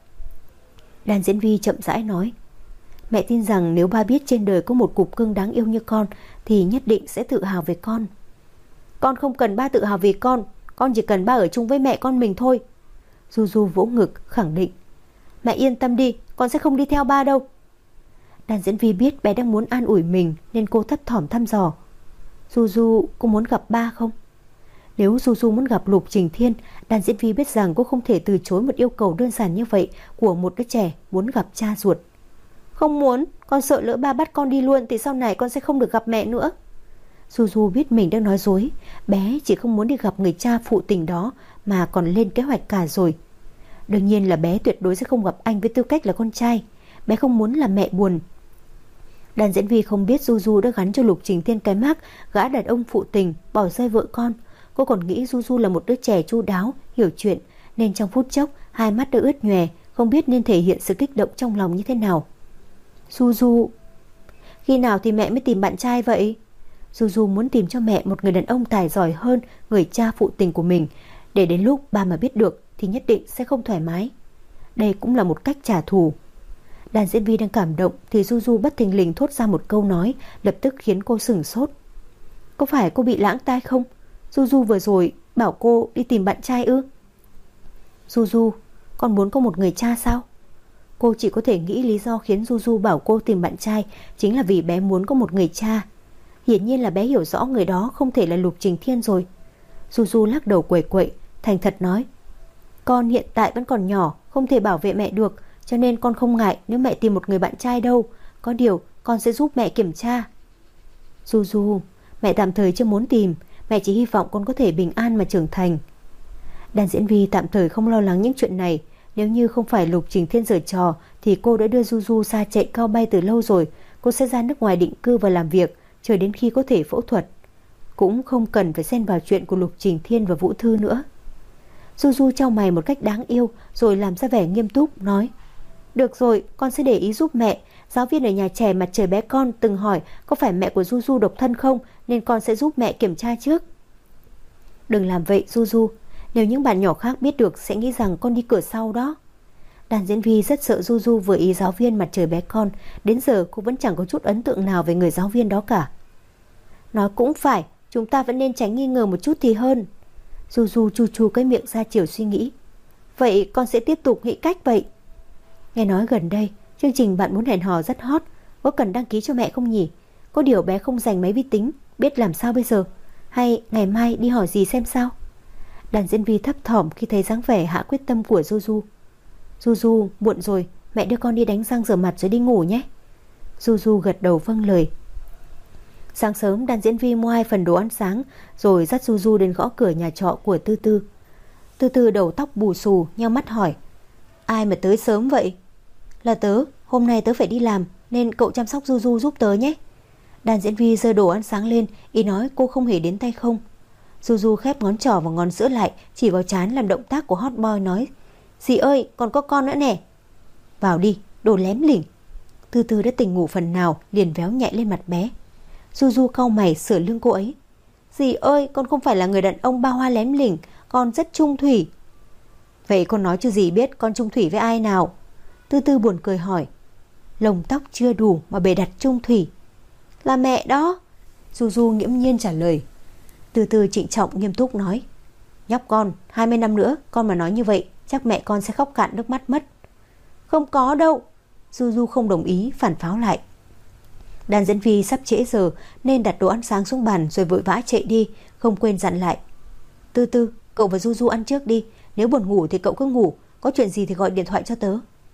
Đan Diễn Vi chậm rãi nói: Mẹ tin rằng nếu ba biết trên đời có một cục cưng đáng yêu như con thì nhất định sẽ tự hào về con. Con không cần ba tự hào về con, con chỉ cần ba ở chung với mẹ con mình thôi. Du Du vỗ ngực khẳng định: Mẹ yên tâm đi, con sẽ không đi theo ba đâu. Đan Diễn Vi biết bé đang muốn an ủi mình nên cô thấp thỏm thăm dò: Du Du, cô muốn gặp ba không? Nếu Du Du muốn gặp Lục Trình Thiên, Đan Diễn Vi biết rằng cô không thể từ chối một yêu cầu đơn giản như vậy của một đứa trẻ muốn gặp cha ruột. Không muốn, con sợ lỡ ba bắt con đi luôn thì sau này con sẽ không được gặp mẹ nữa. Du Du biết mình đang nói dối. Bé chỉ không muốn đi gặp người cha phụ tình đó mà còn lên kế hoạch cả rồi. Đương nhiên là bé tuyệt đối sẽ không gặp anh với tư cách là con trai. Bé không muốn làm mẹ buồn. Đan Diễn Vi không biết Du Du đã gắn cho Lục Trình Thiên cái mác gã đàn ông phụ tình, bỏ rơi vợ con. Cô còn nghĩ Du Du là một đứa trẻ chu đáo, hiểu chuyện, nên trong phút chốc hai mắt đã ướt nhòe, không biết nên thể hiện sự kích động trong lòng như thế nào. Du Du, khi nào thì mẹ mới tìm bạn trai vậy? Du Du muốn tìm cho mẹ một người đàn ông tài giỏi hơn người cha phụ tình của mình, để đến lúc ba mà biết được thì nhất định sẽ không thoải mái. Đây cũng là một cách trả thù. Đan Diễn Vi đang cảm động thì Du Du bất thình lình thốt ra một câu nói lập tức khiến cô sửng sốt. Có phải cô bị lãng tai không? Du Du vừa rồi bảo cô đi tìm bạn trai ư? Du Du, con muốn có một người cha sao? Cô chỉ có thể nghĩ lý do khiến Du Du bảo cô tìm bạn trai chính là vì bé muốn có một người cha. Hiển nhiên là bé hiểu rõ người đó không thể là Lục Trình Thiên rồi. Du Du lắc đầu quẩy quậy, thành thật nói: Con hiện tại vẫn còn nhỏ, không thể bảo vệ mẹ được, cho nên con không ngại nếu mẹ tìm một người bạn trai đâu. Có điều con sẽ giúp mẹ kiểm tra. Du Du, mẹ tạm thời chưa muốn tìm. Mẹ chỉ hy vọng con có thể bình an mà trưởng thành. Đan Diễn Vi tạm thời không lo lắng những chuyện này. Nếu như không phải Lục Trình Thiên giở trò thì cô đã đưa Du Du xa chạy cao bay từ lâu rồi. Cô sẽ ra nước ngoài định cư và làm việc, chờ đến khi có thể phẫu thuật. Cũng không cần phải xen vào chuyện của Lục Trình Thiên và Vũ Thư nữa. Du Du chau mày một cách đáng yêu rồi làm ra vẻ nghiêm túc nói: Được rồi, con sẽ để ý giúp mẹ. Giáo viên ở nhà trẻ Mặt Trời Bé Con từng hỏi có phải mẹ của Du Du độc thân không, nên con sẽ giúp mẹ kiểm tra trước. Đừng làm vậy Du Du, nếu những bạn nhỏ khác biết được sẽ nghĩ rằng con đi cửa sau đó. Đan Diễn Vi rất sợ Du Du vừa ý giáo viên Mặt Trời Bé Con. Đến giờ cô vẫn chẳng có chút ấn tượng nào về người giáo viên đó cả. Nói cũng phải, chúng ta vẫn nên tránh nghi ngờ một chút thì hơn. Du Du chu chu cái miệng ra chiều suy nghĩ. Vậy con sẽ tiếp tục nghĩ cách vậy. Nghe nói gần đây chương trình Bạn Muốn Hẹn Hò rất hot. Có cần đăng ký cho mẹ không nhỉ? Có điều bé không dành máy vi tính, biết làm sao bây giờ? Hay ngày mai đi hỏi gì xem sao? Đan Diễn Vi thấp thỏm khi thấy dáng vẻ hạ quyết tâm của Du Du. Du Du, muộn rồi, mẹ đưa con đi đánh răng rửa mặt rồi đi ngủ nhé. Du Du gật đầu vâng lời. Sáng sớm Đan Diễn Vi mua hai phần đồ ăn sáng rồi dắt Du Du đến gõ cửa nhà trọ của Tư Tư. Tư Tư đầu tóc bù xù, nheo mắt hỏi: Ai mà tới sớm vậy? Là tớ, hôm nay tớ phải đi làm nên cậu chăm sóc Du Du giúp tớ nhé. Đan Diễn Vi giơ đồ ăn sáng lên, ý nói cô không hề đến tay không. Du Du khép ngón trỏ và ngón giữa lại, chỉ vào trán làm động tác của hot boy nói: Dì ơi, còn có con nữa nè. Vào đi, đồ lém lỉnh. Tư Tư đã tỉnh ngủ phần nào, liền véo nhẹ lên mặt bé. Du Du cau mày sửa lưng cô ấy: Dì ơi, con không phải là người đàn ông ba hoa lém lỉnh, con rất trung thủy. Vậy con nói cho dì biết con trung thủy với ai nào? Tư Tư buồn cười hỏi. Lông tóc chưa đủ mà bề đặt trung thủy. Là mẹ đó. Du Du nghiễm nhiên trả lời. Tư Tư trịnh trọng nghiêm túc nói: Nhóc con, hai mươi năm nữa con mà nói như vậy chắc mẹ con sẽ khóc cạn nước mắt mất. Không có đâu. Du Du không đồng ý, phản pháo lại. Đan Diễn Vi sắp trễ giờ nên đặt đồ ăn sáng xuống bàn rồi vội vã chạy đi, không quên dặn lại: Tư Tư, cậu và Du Du ăn trước đi. Nếu buồn ngủ thì cậu cứ ngủ, có chuyện gì thì gọi điện thoại cho tớ.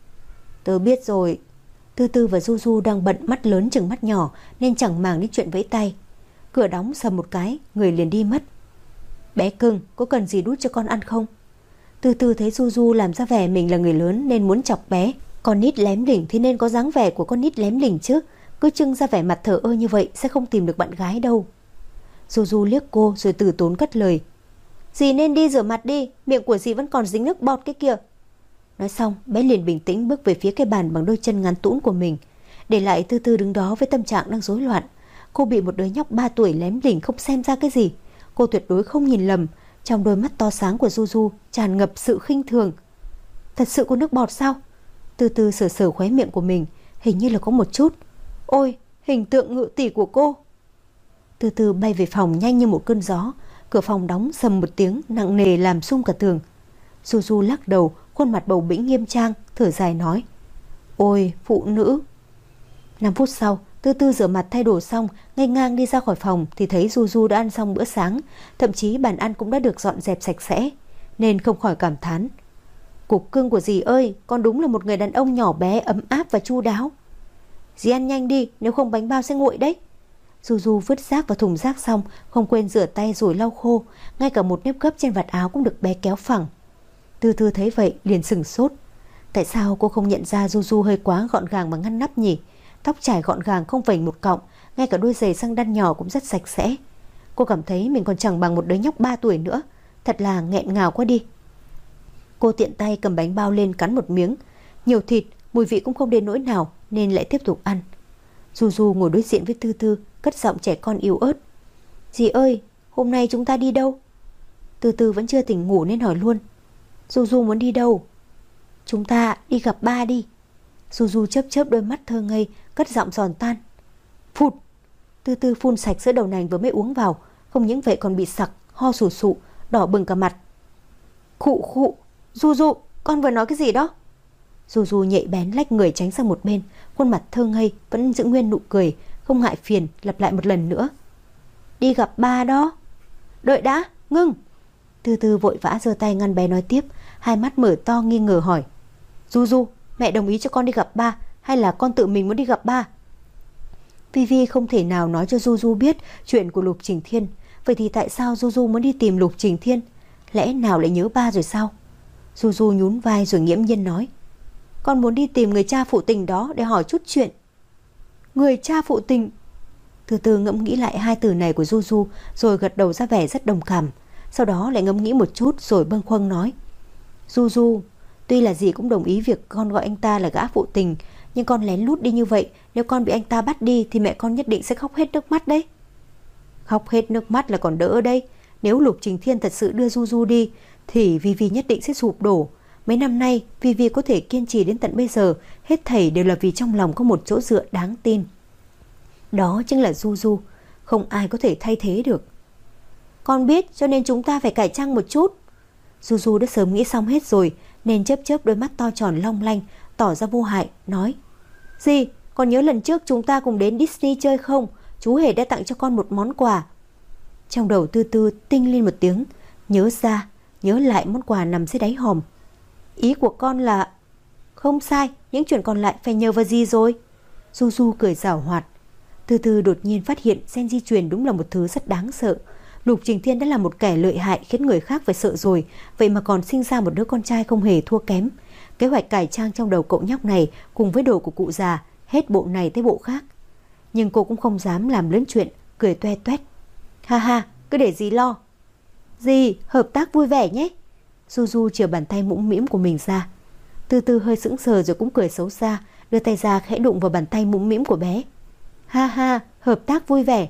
Tớ biết rồi. Tư Tư và Du Du đang bận, mắt lớn chừng mắt nhỏ nên chẳng màng đến chuyện vẫy tay. Cửa đóng sầm một cái, người liền đi mất. Bé cưng, có cần gì đút cho con ăn không? Tư Tư thấy Du Du làm ra vẻ mình là người lớn nên muốn chọc bé. Con nít lém lỉnh thì nên có dáng vẻ của con nít lém lỉnh chứ. Cứ trưng ra vẻ mặt thờ ơ như vậy sẽ không tìm được bạn gái đâu. Du Du liếc cô rồi từ tốn cất lời. Dì nên đi rửa mặt đi, miệng của dì vẫn còn dính nước bọt cái kìa. Nói xong, bé liền bình tĩnh bước về phía cái bàn bằng đôi chân ngắn tũn của mình, để lại Tư Tư đứng đó với tâm trạng đang rối loạn. Cô bị một đứa nhóc ba tuổi lém lỉnh không xem ra cái gì. Cô tuyệt đối không nhìn lầm, trong đôi mắt to sáng của Du Du tràn ngập sự khinh thường. Thật sự có nước bọt sao? Tư Tư sờ sờ khóe miệng của mình, hình như là có một chút. Ôi, hình tượng ngự tỷ của cô. Tư Tư bay về phòng nhanh như một cơn gió. Cửa phòng đóng sầm một tiếng nặng nề làm rung cả tường. Du Du lắc đầu, khuôn mặt bầu bĩnh nghiêm trang, thở dài nói. Ôi, phụ nữ. Năm phút sau, Tư Tư rửa mặt thay đồ xong, ngay ngang đi ra khỏi phòng thì thấy Du Du đã ăn xong bữa sáng, thậm chí bàn ăn cũng đã được dọn dẹp sạch sẽ, nên không khỏi cảm thán. Cục cưng của dì ơi, con đúng là một người đàn ông nhỏ bé, ấm áp và chu đáo. Dì ăn nhanh đi, nếu không bánh bao sẽ nguội đấy. Du Du vứt rác vào thùng rác xong, không quên rửa tay rồi lau khô, ngay cả một nếp gấp trên vạt áo cũng được bé kéo phẳng. Tư Tư thấy vậy liền sừng sốt. Tại sao cô không nhận ra Du Du hơi quá gọn gàng và ngăn nắp nhỉ? Tóc trải gọn gàng không vành một cọng, ngay cả đôi giày xăng đan nhỏ cũng rất sạch sẽ. Cô cảm thấy mình còn chẳng bằng một đứa nhóc ba tuổi nữa. Thật là nghẹn ngào quá đi. Cô tiện tay cầm bánh bao lên cắn một miếng. Nhiều thịt, mùi vị cũng không đến nỗi nào nên lại tiếp tục ăn. Du Du ngồi đối diện với Tư Tư, cất giọng trẻ con yếu ớt. Dì ơi, hôm nay chúng ta đi đâu? Tư Tư vẫn chưa tỉnh ngủ nên hỏi luôn. Du Du muốn đi đâu? Chúng ta đi gặp ba đi. Du Du chớp chớp đôi mắt thơ ngây, cất giọng giòn tan. Phụt. Tư Tư phun sạch sữa đậu nành vừa mới uống vào, không những vậy còn bị sặc, ho sù sụ, đỏ bừng cả mặt. Khụ khụ. Du Du, con vừa nói cái gì đó? Du Du nhạy bén lách người tránh sang một bên, khuôn mặt thơ ngây vẫn giữ nguyên nụ cười, không ngại phiền, lặp lại một lần nữa. Đi gặp ba đó. Đợi đã, ngưng. Tư Tư vội vã giơ tay ngăn bé nói tiếp, hai mắt mở to nghi ngờ hỏi. Du Du, mẹ đồng ý cho con đi gặp ba hay là con tự mình muốn đi gặp ba? Vi Vi không thể nào nói cho Du Du biết chuyện của Lục Trình Thiên. Vậy thì tại sao Du Du muốn đi tìm Lục Trình Thiên? Lẽ nào lại nhớ ba rồi sao? Du Du nhún vai rồi nghiễm nhiên nói. Con muốn đi tìm người cha phụ tình đó để hỏi chút chuyện. Người cha phụ tình? Từ từ ngẫm nghĩ lại hai từ này của Du Du, rồi gật đầu ra vẻ rất đồng cảm. Sau đó lại ngẫm nghĩ một chút rồi bâng khuâng nói. Du Du, tuy là dì cũng đồng ý việc con gọi anh ta là gã phụ tình, nhưng con lén lút đi như vậy, nếu con bị anh ta bắt đi thì mẹ con nhất định sẽ khóc hết nước mắt đấy. Khóc hết nước mắt là còn đỡ đây. Nếu Lục Trình Thiên thật sự đưa Du Du đi thì Vi Vi nhất định sẽ sụp đổ. Mấy năm nay Vi Vi có thể kiên trì đến tận bây giờ, hết thảy đều là vì trong lòng có một chỗ dựa đáng tin. Đó chính là Du Du, không ai có thể thay thế được. Con biết, cho nên chúng ta phải cải trang một chút. Du Du đã sớm nghĩ xong hết rồi nên chớp chớp đôi mắt to tròn long lanh, tỏ ra vô hại, nói. Dì, con nhớ lần trước chúng ta cùng đến Disney chơi không? Chú Hề đã tặng cho con một món quà. Trong đầu Tư Tư tinh lên một tiếng, nhớ ra, nhớ lại món quà nằm dưới đáy hòm. Ý của con là... Không sai, những chuyện còn lại phải nhờ vào gì rồi? Du Du cười giảo hoạt. Tư Tư đột nhiên phát hiện gen di truyền đúng là một thứ rất đáng sợ. Lục Trình Thiên đã là một kẻ lợi hại khiến người khác phải sợ rồi, vậy mà còn sinh ra một đứa con trai không hề thua kém. Kế hoạch cải trang trong đầu cậu nhóc này cùng với đồ của cụ già, hết bộ này tới bộ khác. Nhưng cô cũng không dám làm lớn chuyện, cười toe toét. Ha ha, cứ để dì lo. Dì, hợp tác vui vẻ nhé. Du Du chìa bàn tay mũm mĩm của mình ra. Tư Tư hơi sững sờ rồi cũng cười xấu xa, đưa tay ra khẽ đụng vào bàn tay mũm mĩm của bé. Ha ha, hợp tác vui vẻ.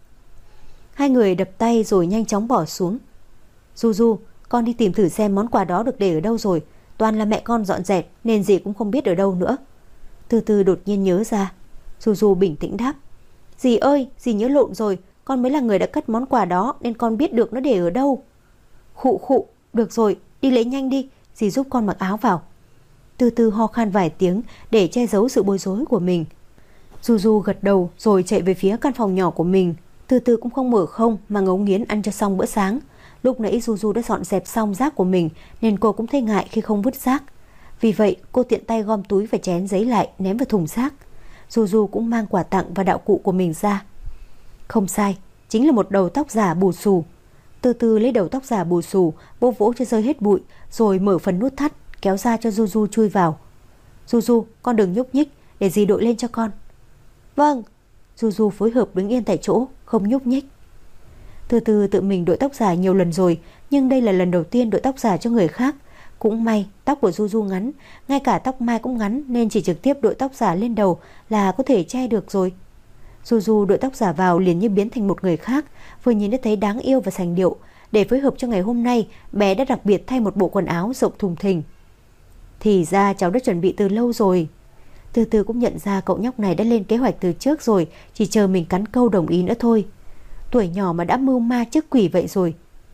Hai người đập tay rồi nhanh chóng bỏ xuống. Du Du, con đi tìm thử xem món quà đó được để ở đâu rồi. Toàn là mẹ con dọn dẹp nên dì cũng không biết ở đâu nữa. Tư Tư đột nhiên nhớ ra. Du Du bình tĩnh đáp. Dì ơi, dì nhớ lộn rồi. Con mới là người đã cất món quà đó nên con biết được nó để ở đâu. Khụ khụ, được rồi, đi lấy nhanh đi. Dì giúp con mặc áo vào. Tư Tư ho khan vài tiếng để che giấu sự bối rối của mình. Du Du gật đầu rồi chạy về phía căn phòng nhỏ của mình. Tư Tư cũng không mở không mà ngấu nghiến ăn cho xong bữa sáng. Lúc nãy Du Du đã dọn dẹp xong rác của mình nên cô cũng thấy ngại khi không vứt rác. Vì vậy cô tiện tay gom túi và chén giấy lại ném vào thùng rác. Du Du cũng mang quà tặng và đạo cụ của mình ra. Không sai, chính là một đầu tóc giả bù xù. Từ từ lấy đầu tóc giả bù xù, vỗ vỗ cho rơi hết bụi, rồi mở phần nút thắt, kéo ra cho Du Du chui vào. Du Du, con đừng nhúc nhích, để dì đội lên cho con. Vâng. Du Du phối hợp đứng yên tại chỗ, không nhúc nhích. Từ từ tự mình đội tóc giả nhiều lần rồi, nhưng đây là lần đầu tiên đội tóc giả cho người khác. Cũng may tóc của Du Du ngắn, ngay cả tóc Mai cũng ngắn, nên chỉ trực tiếp đội tóc giả lên đầu là có thể che được rồi. Du Du đội tóc giả vào liền như biến thành một người khác, vừa nhìn đã thấy đáng yêu và sành điệu. Để phối hợp cho ngày hôm nay, bé đã đặc biệt thay một bộ quần áo rộng thùng thình. Thì ra cháu đã chuẩn bị từ lâu rồi. Từ từ cũng nhận ra cậu nhóc này đã lên kế hoạch từ trước rồi, chỉ chờ mình cắn câu đồng ý nữa thôi. Tuổi nhỏ mà đã mưu ma trước quỷ vậy rồi.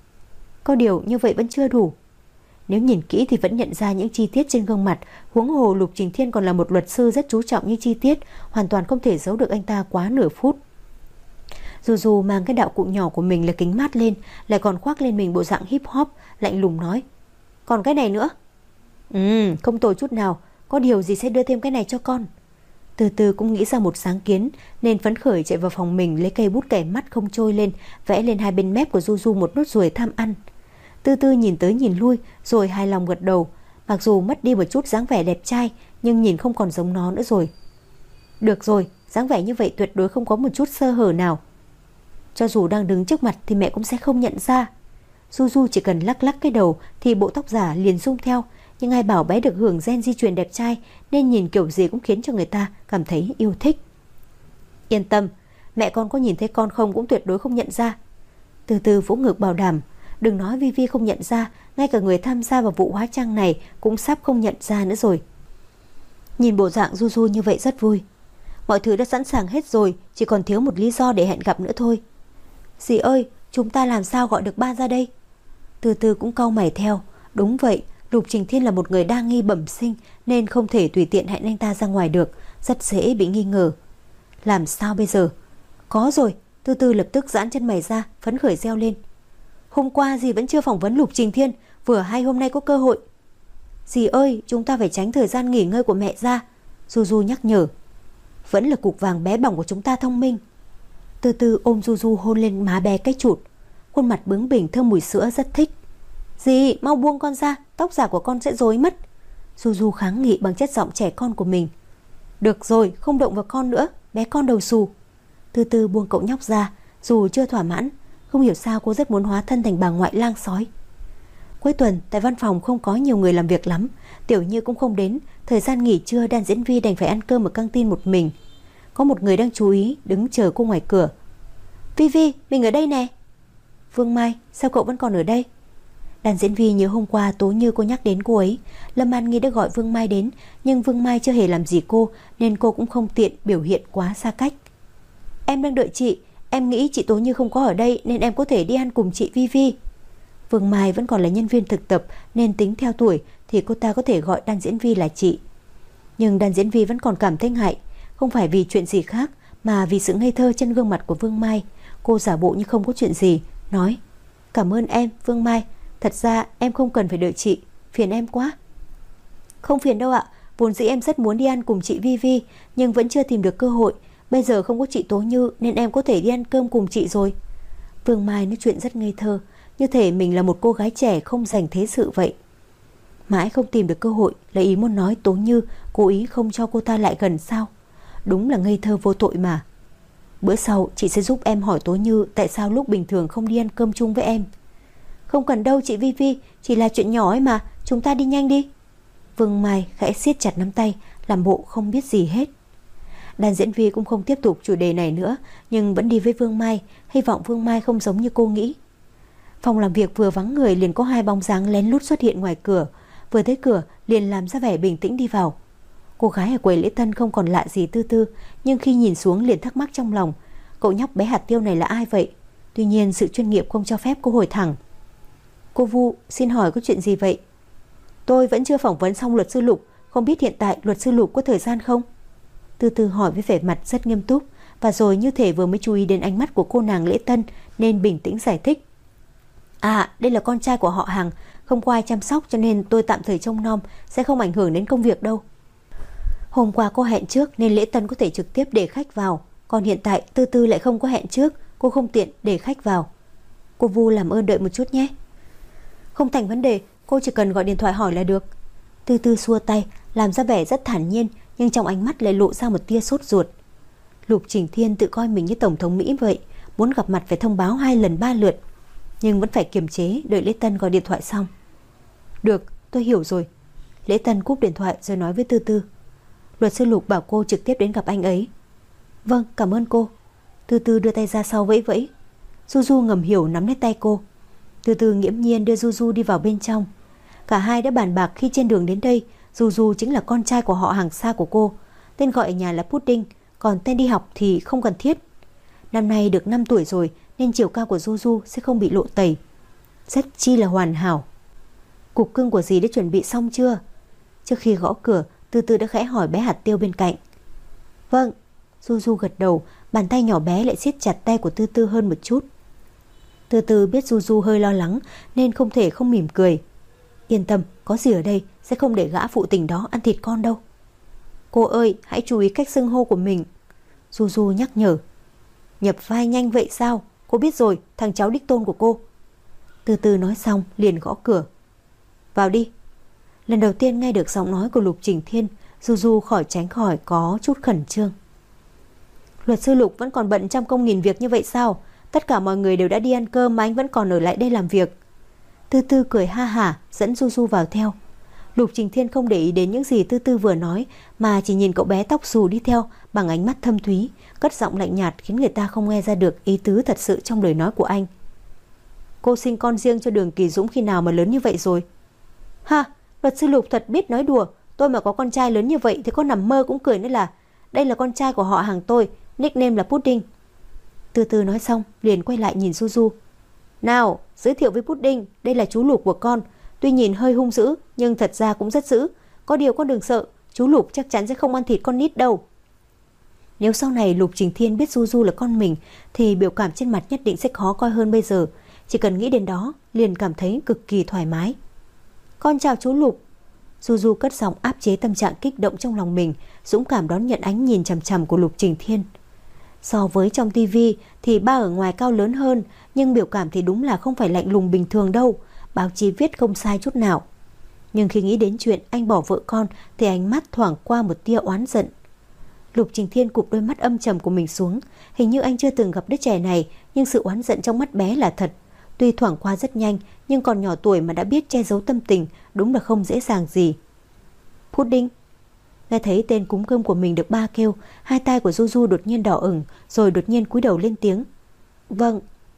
Có điều như vậy vẫn chưa đủ. Nếu nhìn kỹ thì vẫn nhận ra những chi tiết trên gương mặt. Huống hồ Lục Trình Thiên còn là một luật sư rất chú trọng những chi tiết, hoàn toàn không thể giấu được anh ta quá nửa phút. Dù dù mang cái đạo cụ nhỏ của mình là kính mát lên, lại còn khoác lên mình bộ dạng hip hop, lạnh lùng nói: Còn cái này nữa? Ừ, không tồi chút nào. Có điều gì sẽ đưa thêm cái này cho con. Từ từ cũng nghĩ ra một sáng kiến, nên phấn khởi chạy vào phòng mình, lấy cây bút kẻ mắt không trôi lên, vẽ lên hai bên mép của Du Du một nốt ruồi tham ăn. Từ từ nhìn tới nhìn lui, rồi hài lòng gật đầu. Mặc dù mất đi một chút dáng vẻ đẹp trai, nhưng nhìn không còn giống nó nữa rồi. Được rồi, dáng vẻ như vậy tuyệt đối không có một chút sơ hở nào. Cho dù đang đứng trước mặt thì mẹ cũng sẽ không nhận ra. Du Du chỉ cần lắc lắc cái đầu thì bộ tóc giả liền rung theo. Nhưng ai bảo bé được hưởng gen di truyền đẹp trai, nên nhìn kiểu gì cũng khiến cho người ta cảm thấy yêu thích. Yên tâm, mẹ con có nhìn thấy con không cũng tuyệt đối không nhận ra. Từ từ vỗ ngực bảo đảm. Đừng nói Vi Vi không nhận ra, ngay cả người tham gia vào vụ hóa trang này cũng sắp không nhận ra nữa rồi. Nhìn bộ dạng Du Du như vậy rất vui. Mọi thứ đã sẵn sàng hết rồi, chỉ còn thiếu một lý do để hẹn gặp nữa thôi. Dì ơi, chúng ta làm sao gọi được ba ra đây? Từ từ cũng cau mày theo. Đúng vậy, Lục Trình Thiên là một người đa nghi bẩm sinh, nên không thể tùy tiện hẹn anh ta ra ngoài được, rất dễ bị nghi ngờ. Làm sao bây giờ? Có rồi. Từ từ lập tức giãn chân mày ra, phấn khởi reo lên. Hôm qua dì vẫn chưa phỏng vấn Lục Trình Thiên, vừa hay hôm nay có cơ hội. Dì ơi, chúng ta phải tránh thời gian nghỉ ngơi của mẹ ra. Du Du nhắc nhở. Vẫn là cục vàng bé bỏng của chúng ta thông minh. Từ từ ôm Du Du hôn lên má bé cái chụt. Khuôn mặt bướng bỉnh thơm mùi sữa rất thích. Dì, mau buông con ra, tóc giả của con sẽ rối mất. Du Du kháng nghị bằng chất giọng trẻ con của mình. Được rồi, không động vào con nữa, bé con đầu xù. Từ từ buông cậu nhóc ra. Dù chưa thỏa mãn, không hiểu sao cô rất muốn hóa thân thành bà ngoại lang sói. Cuối tuần tại văn phòng không có nhiều người làm việc lắm, Tiểu Như cũng không đến. Thời gian nghỉ trưa, Đan Diễn Vi đành phải ăn cơm ở căng tin một mình. Có một người đang chú ý đứng chờ cô ngoài cửa. Vi Vi, mình ở đây nè. Vương Mai, sao cậu vẫn còn ở đây? Đan Diễn Vi nhớ hôm qua Tố Như cô nhắc đến cô ấy. Lâm An Nghi đã gọi Vương Mai đến, nhưng Vương Mai chưa hề làm gì cô, nên cô cũng không tiện biểu hiện quá xa cách. Em đang đợi chị. Em nghĩ chị Tố Như không có ở đây, nên em có thể đi ăn cùng chị Vi Vi. Vương Mai vẫn còn là nhân viên thực tập, nên tính theo tuổi thì cô ta có thể gọi Đan Diễn Vi là chị. Nhưng Đan Diễn Vi vẫn còn cảm thấy ngại. Không phải vì chuyện gì khác, mà vì sự ngây thơ trên gương mặt của Vương Mai. Cô giả bộ như không có chuyện gì, nói: Cảm ơn em, Vương Mai. Thật ra em không cần phải đợi chị, phiền em quá. Không phiền đâu ạ. Vốn dĩ em rất muốn đi ăn cùng chị Vi Vi, nhưng vẫn chưa tìm được cơ hội. Bây giờ không có chị Tố Như, nên em có thể đi ăn cơm cùng chị rồi. Vương Mai nói chuyện rất ngây thơ, như thể mình là một cô gái trẻ không dành thế sự vậy. Mãi không tìm được cơ hội là ý muốn nói Tố Như cố ý không cho cô ta lại gần sao? Đúng là ngây thơ vô tội mà. Bữa sau chị sẽ giúp em hỏi Tố Như tại sao lúc bình thường không đi ăn cơm chung với em. Không cần đâu chị Vi Vi, chỉ là chuyện nhỏ ấy mà, chúng ta đi nhanh đi. Vương Mai khẽ siết chặt nắm tay, làm bộ không biết gì hết. Đan Diễn Vi cũng không tiếp tục chủ đề này nữa, nhưng vẫn đi với Vương Mai, hy vọng Vương Mai không giống như cô nghĩ. Phòng làm việc vừa vắng người, liền có hai bóng dáng lén lút xuất hiện ngoài cửa. Vừa tới cửa liền làm ra vẻ bình tĩnh đi vào. Cô gái ở quầy lễ tân không còn lạ gì Tư Tư, nhưng khi nhìn xuống liền thắc mắc trong lòng, cậu nhóc bé hạt tiêu này là ai vậy? Tuy nhiên sự chuyên nghiệp không cho phép cô hỏi thẳng. Cô Vu, xin hỏi có chuyện gì vậy? Tôi vẫn chưa phỏng vấn xong luật sư Lục, không biết hiện tại luật sư Lục có thời gian không? Từ từ hỏi với vẻ mặt rất nghiêm túc, và rồi như thể vừa mới chú ý đến ánh mắt của cô nàng lễ tân, nên bình tĩnh giải thích. À, đây là con trai của họ hàng, không có ai chăm sóc cho nên tôi tạm thời trông nom, sẽ không ảnh hưởng đến công việc đâu. Hôm qua cô hẹn trước nên lễ tân có thể trực tiếp để khách vào, còn hiện tại Tư Tư lại không có hẹn trước, cô không tiện để khách vào. Cô Vu làm ơn đợi một chút nhé. Không thành vấn đề, cô chỉ cần gọi điện thoại hỏi là được. Tư Tư xua tay, làm ra vẻ rất thản nhiên, nhưng trong ánh mắt lại lộ ra một tia sốt ruột. Lục Trình Thiên tự coi mình như tổng thống Mỹ vậy, muốn gặp mặt phải thông báo hai lần ba lượt, nhưng vẫn phải kiềm chế đợi Lễ Tân gọi điện thoại xong. Được, tôi hiểu rồi. Lễ Tân cúp điện thoại rồi nói với Tư Tư. Luật sư Lục bảo cô trực tiếp đến gặp anh ấy. Vâng, cảm ơn cô. Tư Tư đưa tay ra sau vẫy vẫy. Du Du ngầm hiểu nắm lấy tay cô. Tư Tư nghiễm nhiên đưa Du Du đi vào bên trong. Cả hai đã bàn bạc khi trên đường đến đây, Du Du chính là con trai của họ hàng xa của cô. Tên gọi ở nhà là Pudding, còn tên đi học thì không cần thiết. Năm nay được năm tuổi rồi nên chiều cao của Du Du sẽ không bị lộ tẩy. Rất chi là hoàn hảo. Cục cưng của dì đã chuẩn bị xong chưa? Trước khi gõ cửa, Tư Tư đã khẽ hỏi bé hạt tiêu bên cạnh. Vâng. Du Du gật đầu, bàn tay nhỏ bé lại siết chặt tay của Tư Tư hơn một chút. Tư Tư biết Du Du hơi lo lắng nên không thể không mỉm cười. Yên tâm, có gì ở đây sẽ không để gã phụ tình đó ăn thịt con đâu. Cô ơi, hãy chú ý cách xưng hô của mình. Du Du nhắc nhở. Nhập vai nhanh vậy sao? Cô biết rồi, thằng cháu đích tôn của cô. Tư Tư nói xong liền gõ cửa. Vào đi. Lần đầu tiên nghe được giọng nói của Lục Trình Thiên, Du Du khỏi tránh khỏi có chút khẩn trương. Luật sư Lục vẫn còn bận trăm công nghìn việc như vậy sao? Tất cả mọi người đều đã đi ăn cơm mà anh vẫn còn ở lại đây làm việc. Tư Tư cười ha hả dẫn Du Du vào theo. Lục Trình Thiên không để ý đến những gì Tư Tư vừa nói, mà chỉ nhìn cậu bé tóc xù đi theo bằng ánh mắt thâm thúy, cất giọng lạnh nhạt khiến người ta không nghe ra được ý tứ thật sự trong lời nói của anh. Cô sinh con riêng cho Đường Kỳ Dũng khi nào mà lớn như vậy rồi? Ha, luật sư Lục thật biết nói đùa. Tôi mà có con trai lớn như vậy thì có nằm mơ cũng cười nữa là. Đây là con trai của họ hàng tôi, nickname là Pudding. Tư Tư nói xong liền quay lại nhìn Du Du. Nào, giới thiệu với Pudding, đây là chú Lục của con. Tuy nhìn hơi hung dữ nhưng thật ra cũng rất dữ. Có điều con đừng sợ, chú Lục chắc chắn sẽ không ăn thịt con nít đâu. Nếu sau này Lục Trình Thiên biết Du Du là con mình thì biểu cảm trên mặt nhất định sẽ khó coi hơn bây giờ. Chỉ cần nghĩ đến đó liền cảm thấy cực kỳ thoải mái. Con chào chú Lục. Du Du cất giọng áp chế tâm trạng kích động trong lòng mình, dũng cảm đón nhận ánh nhìn chằm chằm của Lục Trình Thiên. So với trong tivi thì ba ở ngoài cao lớn hơn, nhưng biểu cảm thì đúng là không phải lạnh lùng bình thường đâu. Báo chí viết không sai chút nào. Nhưng khi nghĩ đến chuyện anh bỏ vợ con thì ánh mắt thoảng qua một tia oán giận. Lục Trình Thiên cụp đôi mắt âm trầm của mình xuống. Hình như anh chưa từng gặp đứa trẻ này, nhưng sự oán giận trong mắt bé là thật. Tuy thoảng qua rất nhanh, nhưng còn nhỏ tuổi mà đã biết che giấu tâm tình, đúng là không dễ dàng gì. Pudding. Nghe thấy tên cúng cơm của mình được ba kêu, hai tay của Du Du đột nhiên đỏ ửng, rồi đột nhiên cúi đầu lên tiếng. Vâng.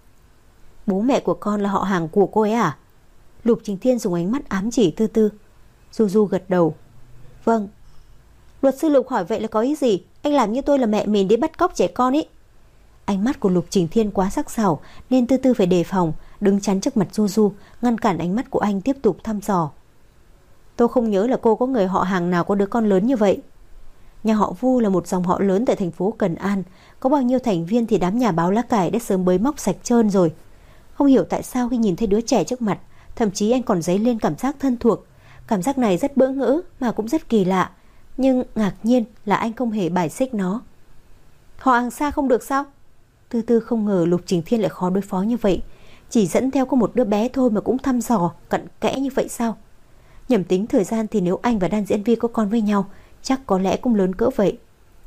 Bố mẹ của con là họ hàng của cô ấy à? Lục Trình Thiên dùng ánh mắt ám chỉ Tư Tư. Du Du gật đầu. Vâng. Luật sư Lục hỏi vậy là có ý gì? Anh làm như tôi là mẹ mình đi bắt cóc trẻ con ý. Ánh mắt của Lục Trình Thiên quá sắc sảo nên Tư Tư phải đề phòng, đứng chắn trước mặt Du Du, ngăn cản ánh mắt của anh tiếp tục thăm dò. Tôi không nhớ là cô có người họ hàng nào có đứa con lớn như vậy. Nhà họ Vu là một dòng họ lớn tại thành phố Cần An, có bao nhiêu thành viên thì đám nhà báo lá cải đã sớm bới móc sạch trơn rồi. Không hiểu tại sao khi nhìn thấy đứa trẻ trước mặt, thậm chí anh còn dấy lên cảm giác thân thuộc. Cảm giác này rất bỡ ngỡ mà cũng rất kỳ lạ, nhưng ngạc nhiên là anh không hề bài xích nó. Họ hàng xa không được sao? Tư Tư không ngờ Lục Trình Thiên lại khó đối phó như vậy. Chỉ dẫn theo có một đứa bé thôi mà cũng thăm dò cặn kẽ như vậy sao? Nhầm tính thời gian thì nếu anh và Đan Diễn Vi có con với nhau, chắc có lẽ cũng lớn cỡ vậy.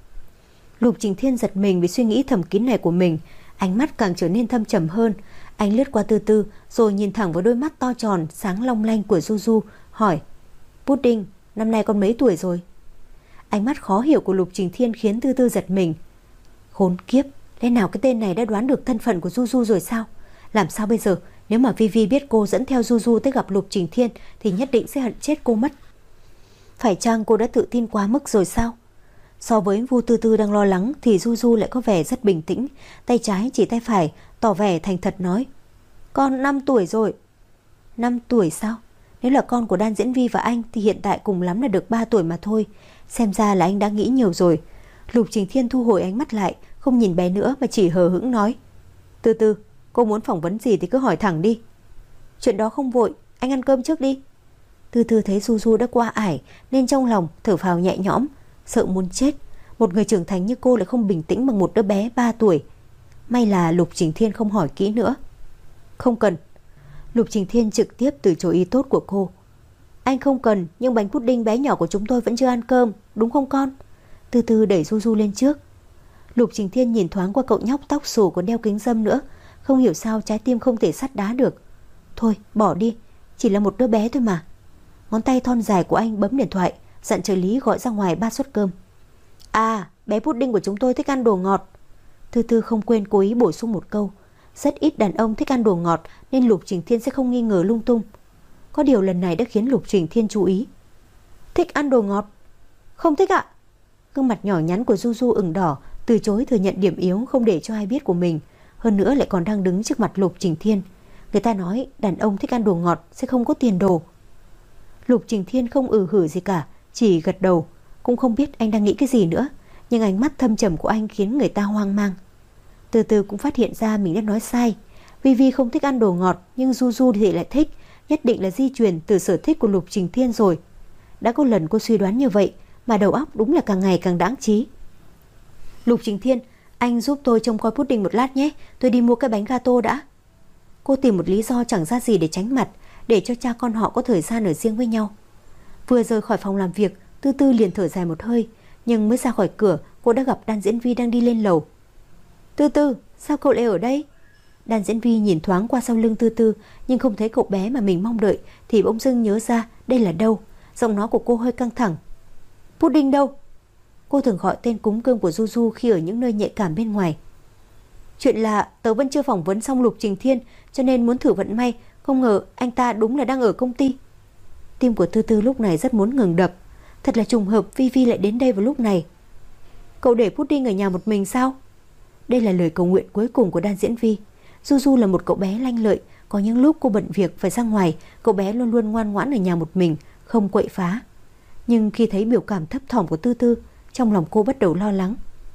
Lục Trình Thiên giật mình vì suy nghĩ thầm kín này của mình. Ánh mắt càng trở nên thâm trầm hơn. Anh lướt qua Tư Tư rồi nhìn thẳng vào đôi mắt to tròn sáng long lanh của Du Du, hỏi: Pudding, năm nay con mấy tuổi rồi? Ánh mắt khó hiểu của Lục Trình Thiên khiến Tư Tư giật mình. Khốn kiếp, lẽ nào cái tên này đã đoán được thân phận của Du Du rồi sao? Làm sao bây giờ? Nếu mà Vi Vi biết cô dẫn theo Du Du tới gặp Lục Trình Thiên thì nhất định sẽ hận chết cô mất. Phải chăng cô đã tự tin quá mức rồi sao? So với Vu Tư Tư đang lo lắng thì Du Du lại có vẻ rất bình tĩnh, tay trái chỉ tay phải, tỏ vẻ thành thật nói: Con năm tuổi rồi. Năm tuổi sao? Nếu là con của Đan Diễn Vi và anh thì hiện tại cùng lắm là được ba tuổi mà thôi. Xem ra là anh đã nghĩ nhiều rồi. Lục Trình Thiên thu hồi ánh mắt lại, không nhìn bé nữa mà chỉ hờ hững nói: Tư Tư, cô muốn phỏng vấn gì thì cứ hỏi thẳng đi. Chuyện đó không vội, anh ăn cơm trước đi. Tư Tư thấy Du Du đã qua ải nên trong lòng thở phào nhẹ nhõm, sợ muốn chết. Một người trưởng thành như cô lại không bình tĩnh bằng một đứa bé ba tuổi. May là Lục Trình Thiên không hỏi kỹ nữa. Không cần. Lục Trình Thiên trực tiếp từ chối ý tốt của cô. Anh không cần, nhưng bánh pudding bé nhỏ của chúng tôi vẫn chưa ăn cơm, đúng không con? Tư Tư đẩy Du Du lên trước. Lục Trình Thiên nhìn thoáng qua cậu nhóc tóc xù còn đeo kính râm nữa, không hiểu sao trái tim không thể sắt đá được. Thôi bỏ đi, chỉ là một đứa bé thôi mà. Ngón tay thon dài của anh bấm điện thoại, dặn trợ lý gọi ra ngoài ba suất cơm. À, bé pudding của chúng tôi thích ăn đồ ngọt. Tư Tư không quên cố ý bổ sung một câu. Rất ít đàn ông thích ăn đồ ngọt nên Lục Trình Thiên sẽ không nghi ngờ lung tung. Có điều lần này đã khiến Lục Trình Thiên chú ý. Thích ăn đồ ngọt? Không thích ạ. Gương mặt nhỏ nhắn của Du Du ửng đỏ, từ chối thừa nhận điểm yếu không để cho ai biết của mình. Hơn nữa lại còn đang đứng trước mặt Lục Trình Thiên. Người ta nói đàn ông thích ăn đồ ngọt sẽ không có tiền đồ. Lục Trình Thiên không ừ hử gì cả, chỉ gật đầu. Cũng không biết anh đang nghĩ cái gì nữa, nhưng ánh mắt thâm trầm của anh khiến người ta hoang mang. Từ từ cũng phát hiện ra mình đã nói sai. Vi Vi không thích ăn đồ ngọt, nhưng Du Du thì lại thích. Nhất định là di truyền từ sở thích của Lục Trình Thiên rồi. Đã có lần cô suy đoán như vậy, mà đầu óc đúng là càng ngày càng đáng trí. Lục Trình Thiên, anh giúp tôi trông coi pudding một lát nhé. Tôi đi mua cái bánh gato đã. Cô tìm một lý do chẳng ra gì để tránh mặt, để cho cha con họ có thời gian ở riêng với nhau. Vừa rời khỏi phòng làm việc, Tư Tư liền thở dài một hơi. Nhưng mới ra khỏi cửa, cô đã gặp Đan Diễn Vi đang đi lên lầu. Tư Tư, sao cậu lại ở đây? Đan Diễn Vi nhìn thoáng qua sau lưng Tư Tư, nhưng không thấy cậu bé mà mình mong đợi, thì bỗng dưng nhớ ra đây là đâu. Giọng nói của cô hơi căng thẳng. Pudding đâu? Cô thường gọi tên cúng cơm của Du Du khi ở những nơi nhạy cảm bên ngoài. Chuyện là tớ vẫn chưa phỏng vấn xong Lục Trình Thiên, cho nên muốn thử vận may. Không ngờ anh ta đúng là đang ở công ty. Tim của Tư Tư lúc này rất muốn ngừng đập. Thật là trùng hợp Vi Vi lại đến đây vào lúc này. Cậu để pudding ở nhà một mình sao? Đây là lời cầu nguyện cuối cùng của Đan Diễn Vi. Du Du là một cậu bé lanh lợi, có những lúc cô bận việc phải ra ngoài, cậu bé luôn luôn ngoan ngoãn ở nhà một mình, không quậy phá. Nhưng khi thấy biểu cảm thấp thỏm của Tư Tư, trong lòng cô bắt đầu lo lắng.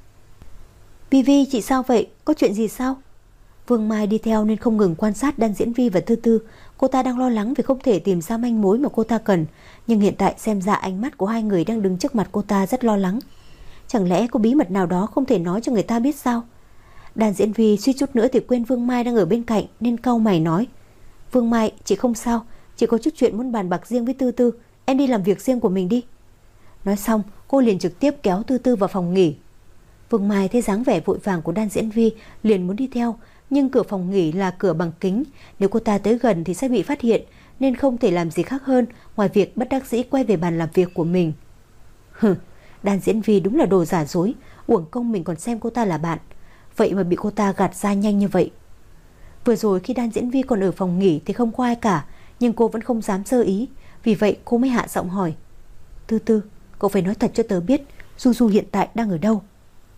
Vi Vi, chị sao vậy? Có chuyện gì sao? Vương Mai đi theo nên không ngừng quan sát Đan Diễn Vi và Tư Tư. Cô ta đang lo lắng vì không thể tìm ra manh mối mà cô ta cần. Nhưng hiện tại xem ra ánh mắt của hai người đang đứng trước mặt cô ta rất lo lắng. Chẳng lẽ có bí mật nào đó không thể nói cho người ta biết sao? Đan Diễn Vi suýt chút nữa thì quên Vương Mai đang ở bên cạnh nên cau mày nói. Vương Mai, chị không sao, chỉ có chút chuyện muốn bàn bạc riêng với Tư Tư. Em đi làm việc riêng của mình đi. Nói xong cô liền trực tiếp kéo Tư Tư vào phòng nghỉ. Vương Mai thấy dáng vẻ vội vàng của Đan Diễn Vi liền muốn đi theo, nhưng cửa phòng nghỉ là cửa bằng kính, nếu cô ta tới gần thì sẽ bị phát hiện, nên không thể làm gì khác hơn ngoài việc bất đắc dĩ quay về bàn làm việc của mình. Hừ, Đan Diễn Vi đúng là đồ giả dối, uổng công mình còn xem cô ta là bạn, vậy mà bị cô ta gạt ra nhanh như vậy. Vừa rồi khi Đan Diễn Vi còn ở phòng nghỉ thì không có ai cả, nhưng cô vẫn không dám sơ ý, vì vậy cô mới hạ giọng hỏi. Tư Tư, cậu phải nói thật cho tớ biết Du Du hiện tại đang ở đâu.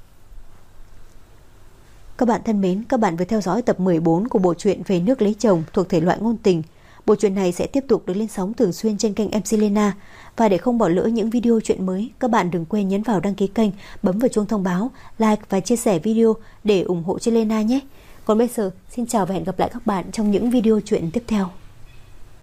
Các bạn thân mến, các bạn vừa theo dõi tập mười bốn của bộ truyện Về nước lấy chồng thuộc thể loại ngôn tình. Bộ truyện này sẽ tiếp tục được lên sóng thường xuyên trên kênh em xê Lena. Và để không bỏ lỡ những video truyện mới, các bạn đừng quên nhấn vào đăng ký kênh, bấm vào chuông thông báo, like và chia sẻ video để ủng hộ cho Lena nhé. Còn bây giờ, xin chào và hẹn gặp lại các bạn trong những video truyện tiếp theo.